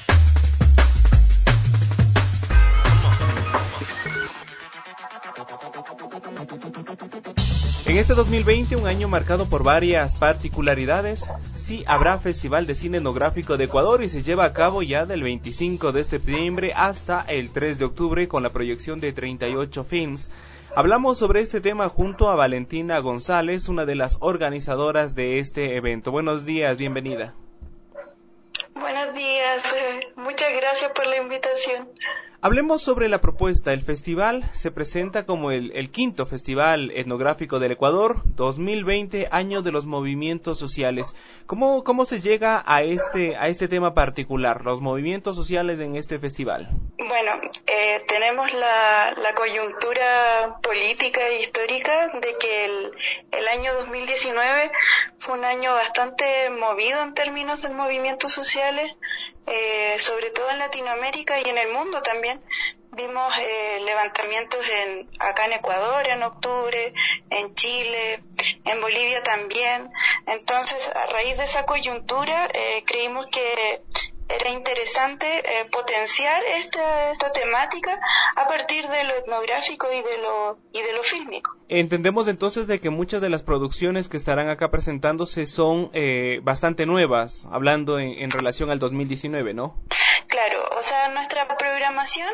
En este 2020, un año marcado por varias particularidades, sí habrá Festival de Cine Etnográfico de Ecuador y se lleva a cabo ya del 25 de septiembre hasta el 3 de octubre con la proyección de 38 films. Hablamos sobre este tema junto a Valentina González, una de las organizadoras de este evento. Buenos días, bienvenida. Buenos días, muchas gracias por la invitación. Hablemos sobre la propuesta. El festival se presenta como el quinto Festival Etnográfico del Ecuador, 2020, año de los movimientos sociales. ¿Cómo se llega a este tema particular, los movimientos sociales en este festival? Bueno, tenemos la coyuntura política e histórica de que el año 2019 fue un año bastante movido en términos de movimientos sociales, sobre todo en Latinoamérica y en el mundo también. Vimos levantamientos acá en Ecuador en octubre, en Chile, en Bolivia también. Entonces, a raíz de esa coyuntura, creímos que era interesante potenciar esta temática a partir de lo etnográfico y de lo fílmico. Entendemos entonces de que muchas de las producciones que estarán acá presentándose son bastante nuevas, hablando en relación al 2019, ¿no? Claro, o sea, nuestra programación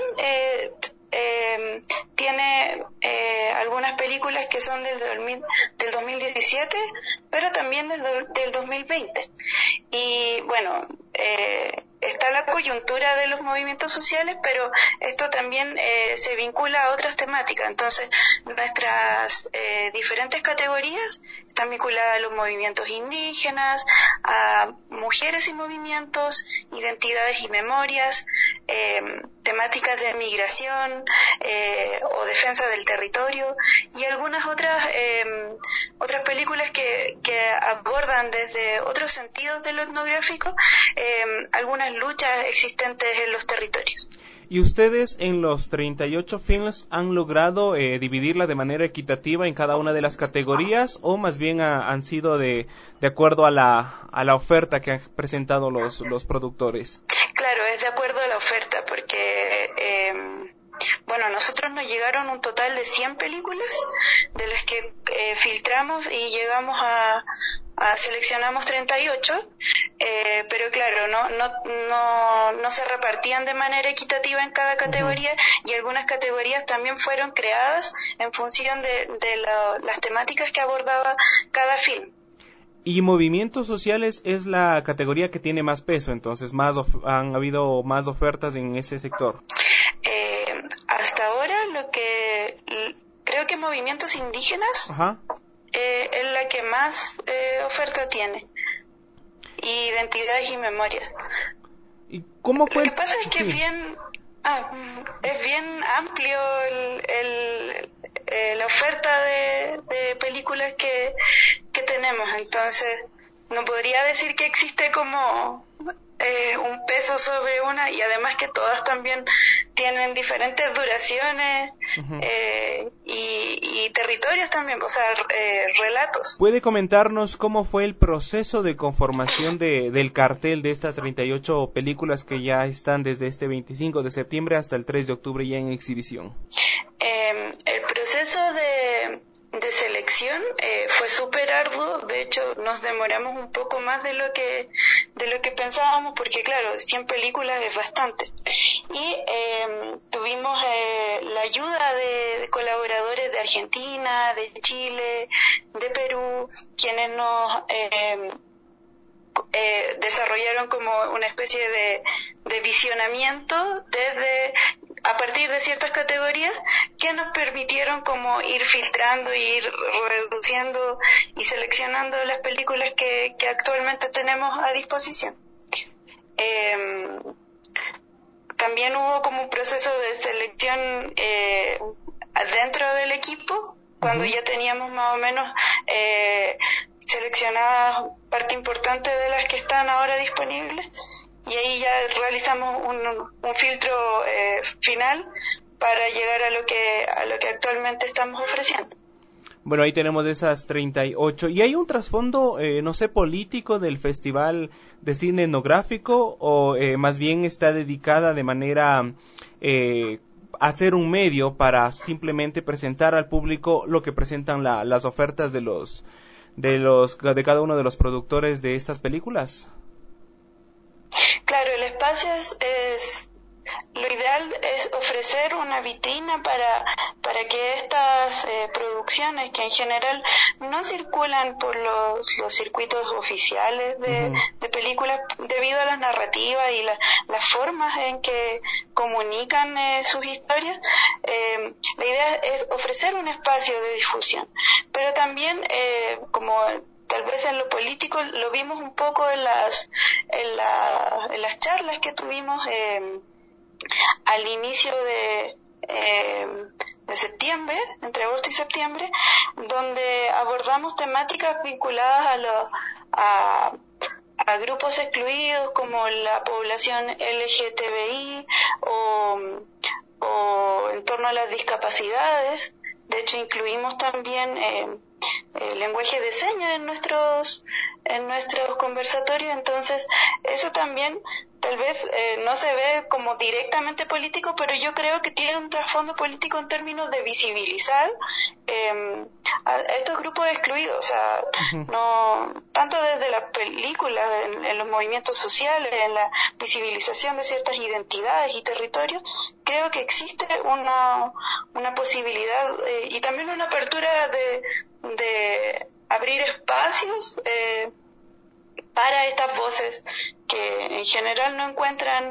tiene algunas películas que son del 2017, pero también del 2020. Y bueno, está la coyuntura de los movimientos sociales, pero esto también se vincula a otras temáticas. Entonces, nuestras diferentes categorías están vinculadas a los movimientos indígenas, a mujeres y movimientos, identidades y memorias, temáticas de migración o defensa del territorio y algunas otras películas que abordan desde otros sentidos de lo etnográfico algunas luchas existentes en los territorios. ¿Y ustedes en los 38 films han logrado dividirla de manera equitativa en cada una de las categorías o más bien han sido de acuerdo a la oferta que han presentado los productores? Claro, es de acuerdo a la oferta porque bueno, a nosotros nos llegaron un total de 100 películas de las que filtramos y llegamos seleccionamos 38, pero claro, no se repartían de manera equitativa en cada categoría y algunas categorías también fueron creadas en función de las temáticas que abordaba cada film. Y movimientos sociales es la categoría que tiene más peso, entonces han habido más ofertas en ese sector. Hasta ahora creo que movimientos indígenas es la que más oferta tiene, y identidades y memorias. ¿Y cómo fue? Lo que pasa es que es bien amplio la oferta de películas que tenemos, entonces no podría decir que existe como un peso sobre una, y además que todas también tienen diferentes duraciones y territorios también, o sea, relatos. ¿Puede comentarnos cómo fue el proceso de conformación del cartel de estas 38 películas que ya están desde este 25 de septiembre hasta el 3 de octubre ya en exhibición? El proceso de selección fue súper arduo. De hecho, nos demoramos un poco más de lo que lo que pensábamos, porque claro, 100 películas es bastante. Y tuvimos la ayuda de colaboradores de Argentina, de Chile, de Perú, quienes nos desarrollaron como una especie de visionamiento a partir de ciertas categorías que nos permitieron como ir filtrando, ir reduciendo y seleccionando las películas que actualmente tenemos a disposición. También hubo como un proceso de selección dentro del equipo, cuando ya teníamos más o menos seleccionada parte importante de las que están ahora disponibles, y ahí ya realizamos un filtro final para llegar a lo que actualmente estamos ofreciendo. Bueno, ahí tenemos esas 38. ¿Y hay un trasfondo, no sé, político del Festival de Cine Etnográfico, o más bien está dedicada de manera a ser un medio para simplemente presentar al público lo que presentan las ofertas de cada uno de los productores de estas películas? Claro, el espacio es lo ideal es ofrecer una vitrina para que estas producciones, que en general no circulan por los circuitos oficiales de películas debido a las narrativas y las formas en que comunican sus historias, la idea es ofrecer un espacio de difusión, pero también como tal vez en lo político lo vimos un poco en las charlas que tuvimos al inicio de septiembre, entre agosto y septiembre, donde abordamos temáticas vinculadas a grupos excluidos como la población LGTBI o en torno a las discapacidades. De hecho, incluimos también el lenguaje de señas en nuestros conversatorios. Entonces, eso también tal vez no se ve como directamente político, pero yo creo que tiene un trasfondo político en términos de visibilizar a estos grupos excluidos. O sea, no tanto desde las películas, en los movimientos sociales, en la visibilización de ciertas identidades y territorios, creo que existe una posibilidad y también una apertura de abrir espacios para estas voces que en general no encuentran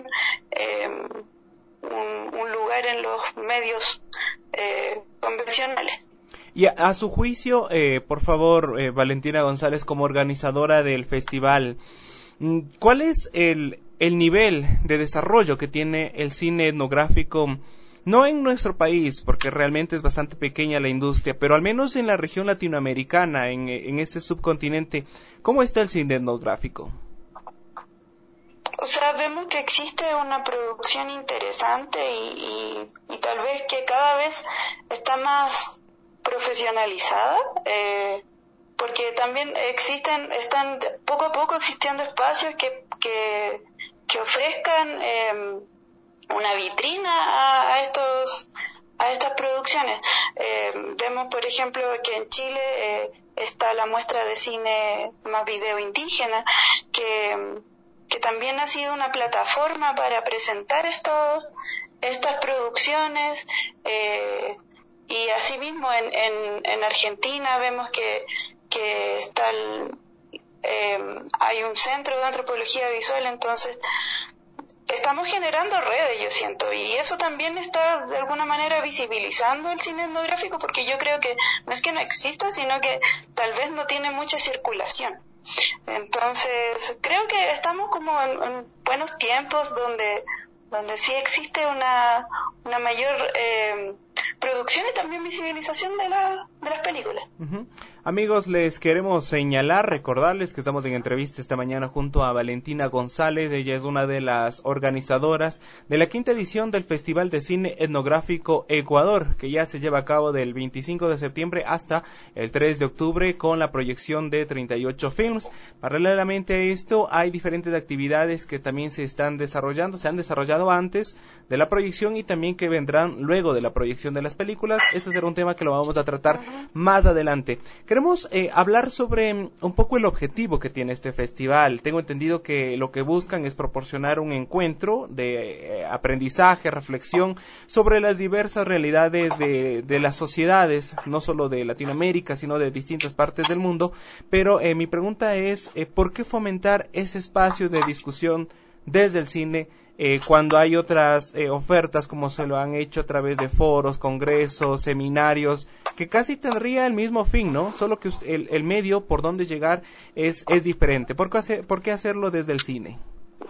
un lugar en los medios convencionales. Y a su juicio, por favor, Valentina González, como organizadora del festival, ¿cuál es el nivel de desarrollo que tiene el cine etnográfico? No en nuestro país, porque realmente es bastante pequeña la industria, pero al menos en la región latinoamericana, en este subcontinente, ¿cómo está el cine etnográfico? O sea, vemos que existe una producción interesante y tal vez que cada vez está más profesionalizada, porque también están poco a poco existiendo espacios que ofrezcan una vitrina a estas producciones. Vemos, por ejemplo, que en Chile está la muestra de cine más video indígena, que también ha sido una plataforma para presentar estas producciones, y asimismo en Argentina vemos que está hay un centro de antropología visual. Entonces estamos generando redes, yo siento, y eso también está de alguna manera visibilizando el cine etnográfico, porque yo creo que no es que no exista, sino que tal vez no tiene mucha circulación. Entonces creo que estamos como en buenos tiempos donde sí existe una mayor producción y también visibilización de las películas. Amigos, les queremos señalar, recordarles que estamos en entrevista esta mañana junto a Valentina González. Ella es una de las organizadoras de la 5ª edición del Festival de Cine Etnográfico Ecuador, que ya se lleva a cabo del 25 de septiembre hasta el 3 de octubre con la proyección de 38 films. Paralelamente a esto, hay diferentes actividades que también se han desarrollado antes de la proyección y también que vendrán luego de la proyección de las películas. Ese será un tema que lo vamos a tratar más adelante. Queremos hablar sobre un poco el objetivo que tiene este festival. Tengo entendido que lo que buscan es proporcionar un encuentro de aprendizaje, reflexión sobre las diversas realidades de las sociedades, no solo de Latinoamérica, sino de distintas partes del mundo. Pero mi pregunta es, ¿por qué fomentar ese espacio de discusión desde el cine cuando hay otras ofertas como se lo han hecho a través de foros, congresos, seminarios, que casi tendría el mismo fin, ¿no? Solo que el medio por donde llegar es diferente. ¿Por qué hacerlo desde el cine?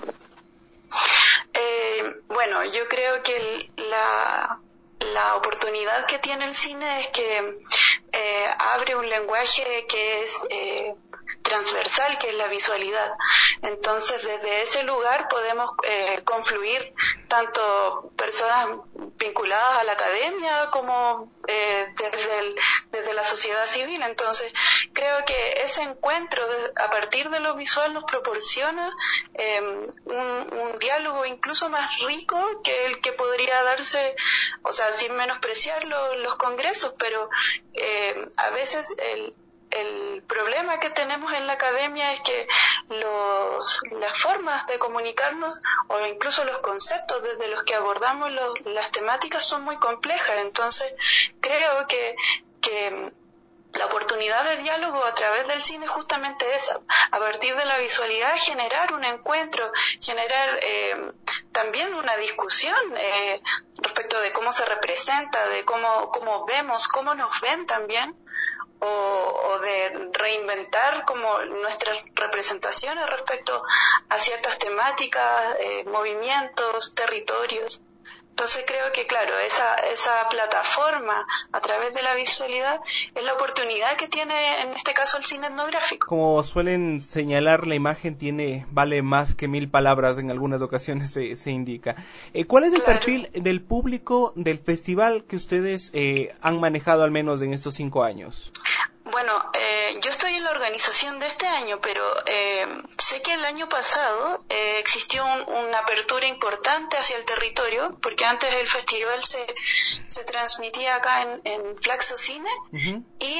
Bueno, yo creo que la oportunidad que tiene el cine es que abre un lenguaje que es transversal, que es la visualidad. Entonces, desde ese lugar podemos confluir tanto personas vinculadas a la academia como desde la sociedad civil. Entonces, creo que ese encuentro a partir de lo visual nos proporciona un diálogo incluso más rico que el que podría darse, o sea, sin menospreciar los congresos, pero a veces el problema que tenemos en la academia es que las formas de comunicarnos o incluso los conceptos desde los que abordamos las temáticas son muy complejas. Entonces creo que la oportunidad de diálogo a través del cine justamente es a partir de la visualidad generar un encuentro, generar también una discusión respecto de cómo se representa, de cómo vemos, cómo nos ven también, o de reinventar como nuestras representaciones respecto a ciertas temáticas, movimientos, territorios. Entonces creo que, claro, esa plataforma a través de la visualidad es la oportunidad que tiene en este caso el cine etnográfico. Como suelen señalar, la imagen vale más que 1000 palabras, en algunas ocasiones se indica. ¿Cuál es el perfil del público del festival que ustedes han manejado al menos en estos 5 años? Bueno, yo estoy en la organización de este año, pero sé que el año pasado existió una apertura importante hacia el territorio, porque antes el festival se transmitía acá en Flaxo Cine, y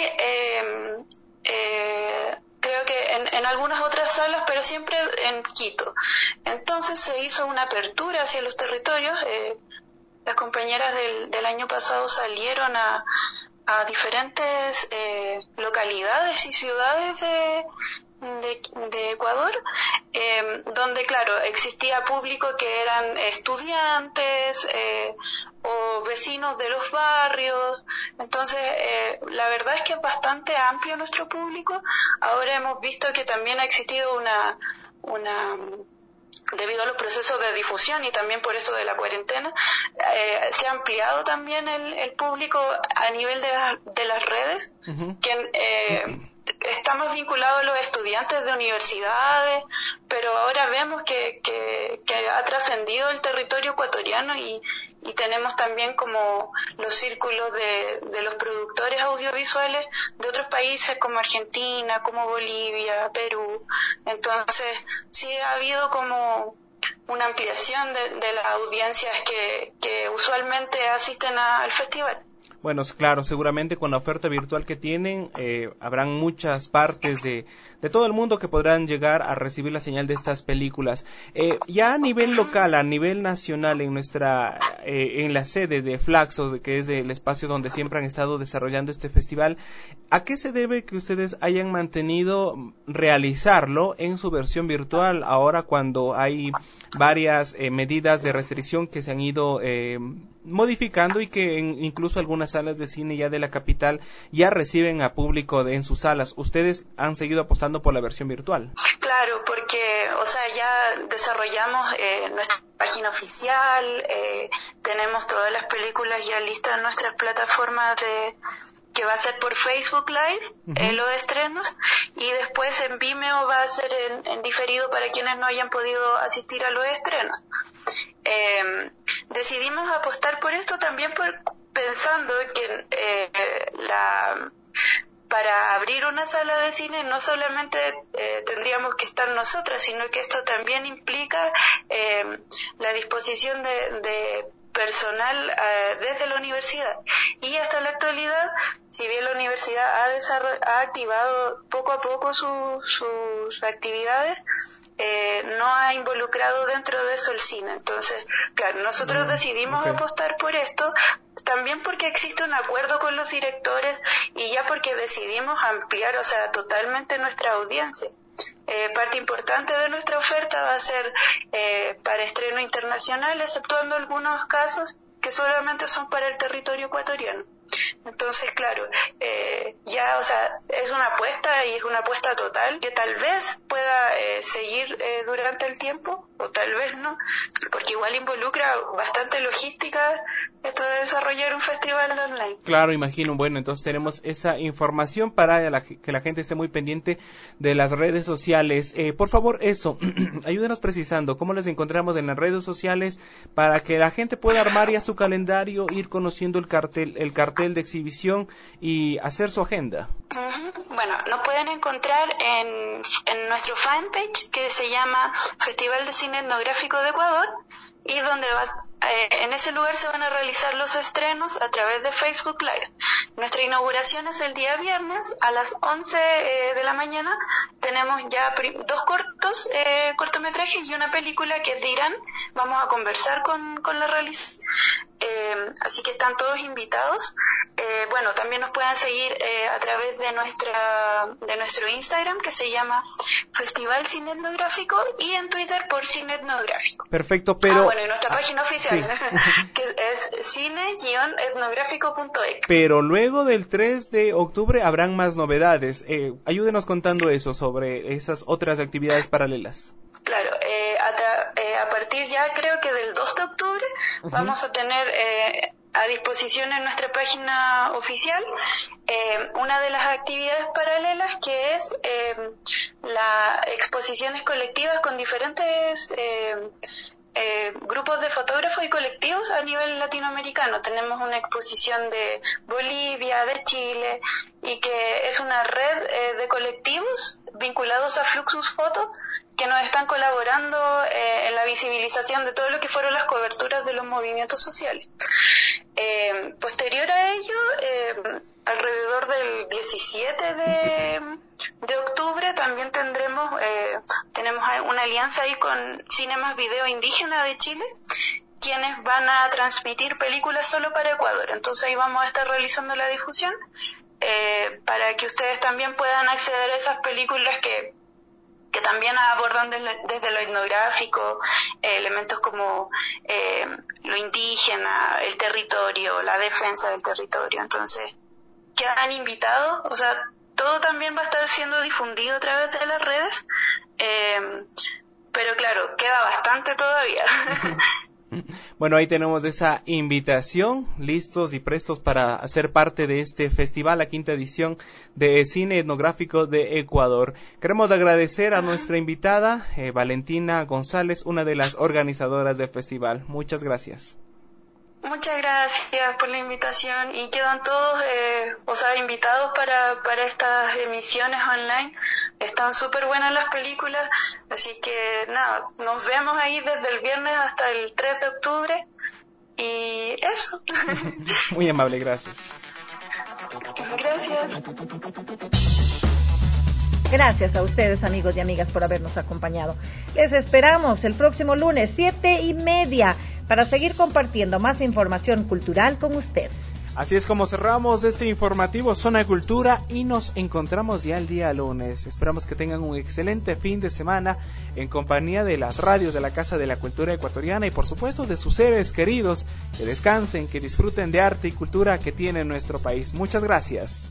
creo que en algunas otras salas, pero siempre en Quito. Entonces se hizo una apertura hacia los territorios. Las compañeras del año pasado salieron a diferentes localidades y ciudades de Ecuador, donde, claro, existía público que eran estudiantes o vecinos de los barrios. Entonces, la verdad es que es bastante amplio nuestro público. Ahora hemos visto que también ha existido debido a los procesos de difusión y también por esto de la cuarentena, se ha ampliado también el público a nivel de las redes, que estamos vinculados a los estudiantes de universidades, pero ahora vemos que ha trascendido el territorio ecuatoriano y tenemos también como los círculos de los productores audiovisuales de otros países como Argentina, como Bolivia, Perú. Entonces sí ha habido como una ampliación de las audiencias que usualmente asisten al festival. Bueno, claro, seguramente con la oferta virtual que tienen, habrán muchas partes de todo el mundo que podrán llegar a recibir la señal de estas películas. Ya a nivel local, a nivel nacional, en la sede de Flaxo, que es el espacio donde siempre han estado desarrollando este festival, ¿a qué se debe que ustedes hayan mantenido realizarlo en su versión virtual ahora cuando hay varias medidas de restricción que se han ido modificando y que incluso algunas salas de cine ya de la capital ya reciben a público en sus salas? ¿Ustedes han seguido apostando por la versión virtual? Claro, porque, o sea, ya desarrollamos nuestra página oficial, tenemos todas las películas ya listas en nuestras plataformas que va a ser por Facebook Live, los estrenos, y después en Vimeo va a ser en diferido para quienes no hayan podido asistir a los estrenos. Decidimos apostar por esto también pensando que para abrir una sala de cine no solamente tendríamos que estar nosotras, sino que esto también implica la disposición de personal desde la universidad. Y hasta la actualidad, si bien la universidad ha activado poco a poco sus actividades, no ha involucrado dentro de eso el cine. Entonces, claro, nosotros decidimos apostar por esto, también porque existe un acuerdo con los directores y ya porque decidimos ampliar, o sea, totalmente nuestra audiencia. Parte importante de nuestra oferta va a ser para estreno internacional, exceptuando algunos casos que solamente son para el territorio ecuatoriano. Entonces, claro, ya, o sea, es una apuesta y es una apuesta total que tal vez pueda seguir durante el tiempo o tal vez no, porque igual involucra bastante logística esto de desarrollar un festival online. Claro, imagino. Bueno, entonces tenemos esa información para que la gente esté muy pendiente de las redes sociales. Por favor, ayúdenos precisando cómo les encontramos en las redes sociales para que la gente pueda armar ya su calendario, ir conociendo el cartel de exhibición y hacer su agenda. Bueno, nos pueden encontrar en nuestro fanpage que se llama Festival de Cine Etnográfico de Ecuador, y donde en ese lugar se van a realizar los estrenos a través de Facebook Live. Nuestra inauguración es el día viernes a las 11 de la mañana. Tenemos ya 2 cortometrajes y una película que es de Irán. Vamos a conversar con la realización. Así que están todos invitados. Bueno, también nos pueden seguir a través de nuestro Instagram, que se llama Festival Cine Etnográfico, y en Twitter por Cine Etnográfico. Perfecto, pero... bueno, y nuestra página oficial, que es cine-etnográfico.ec. Pero luego del 3 de octubre habrán más novedades. Ayúdenos contando eso sobre esas otras actividades paralelas. Claro, a partir ya creo que del 2 de octubre vamos a tener a disposición en nuestra página oficial una de las actividades paralelas, que es las exposiciones colectivas con diferentes grupos de fotógrafos y colectivos a nivel latinoamericano. Tenemos una exposición de Bolivia, de Chile, y que es una red de colectivos vinculados a Fluxus Photo, que nos están colaborando en la visibilización de todo lo que fueron las coberturas de los movimientos sociales. Posterior a ello, alrededor del 17 de octubre también tenemos una alianza ahí con Cinemas Video Indígena de Chile, quienes van a transmitir películas solo para Ecuador. Entonces ahí vamos a estar realizando la difusión para que ustedes también puedan acceder a esas películas que también abordan desde lo etnográfico elementos como lo indígena, el territorio, la defensa del territorio. Entonces quedan invitados, o sea, todo también va a estar siendo difundido a través de las redes, pero claro, queda bastante todavía. Bueno, ahí tenemos esa invitación, listos y prestos para hacer parte de este festival, la 5ª edición de Cine Etnográfico de Ecuador. Queremos agradecer a nuestra invitada, Valentina González, una de las organizadoras del festival. Muchas gracias. Muchas gracias por la invitación, y quedan todos invitados para estas emisiones online. Están súper buenas las películas, así que nada, nos vemos ahí desde el viernes hasta el 3 de octubre y eso. Muy amable, gracias. Gracias. Gracias a ustedes, amigos y amigas, por habernos acompañado. Les esperamos el próximo lunes 7:30 para seguir compartiendo más información cultural con usted. Así es como cerramos este informativo Zona Cultura y nos encontramos ya el día lunes. Esperamos que tengan un excelente fin de semana en compañía de las radios de la Casa de la Cultura Ecuatoriana y por supuesto de sus seres queridos. Que descansen, que disfruten de arte y cultura que tiene nuestro país. Muchas gracias.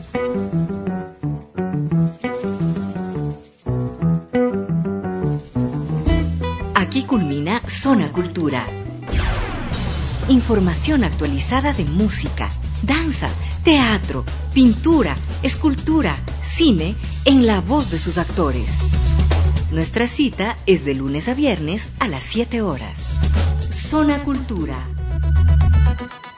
Aquí culmina Zona Cultura. Información actualizada de música, danza, teatro, pintura, escultura, cine, en la voz de sus actores. Nuestra cita es de lunes a viernes a las 7 horas. Zona Cultura.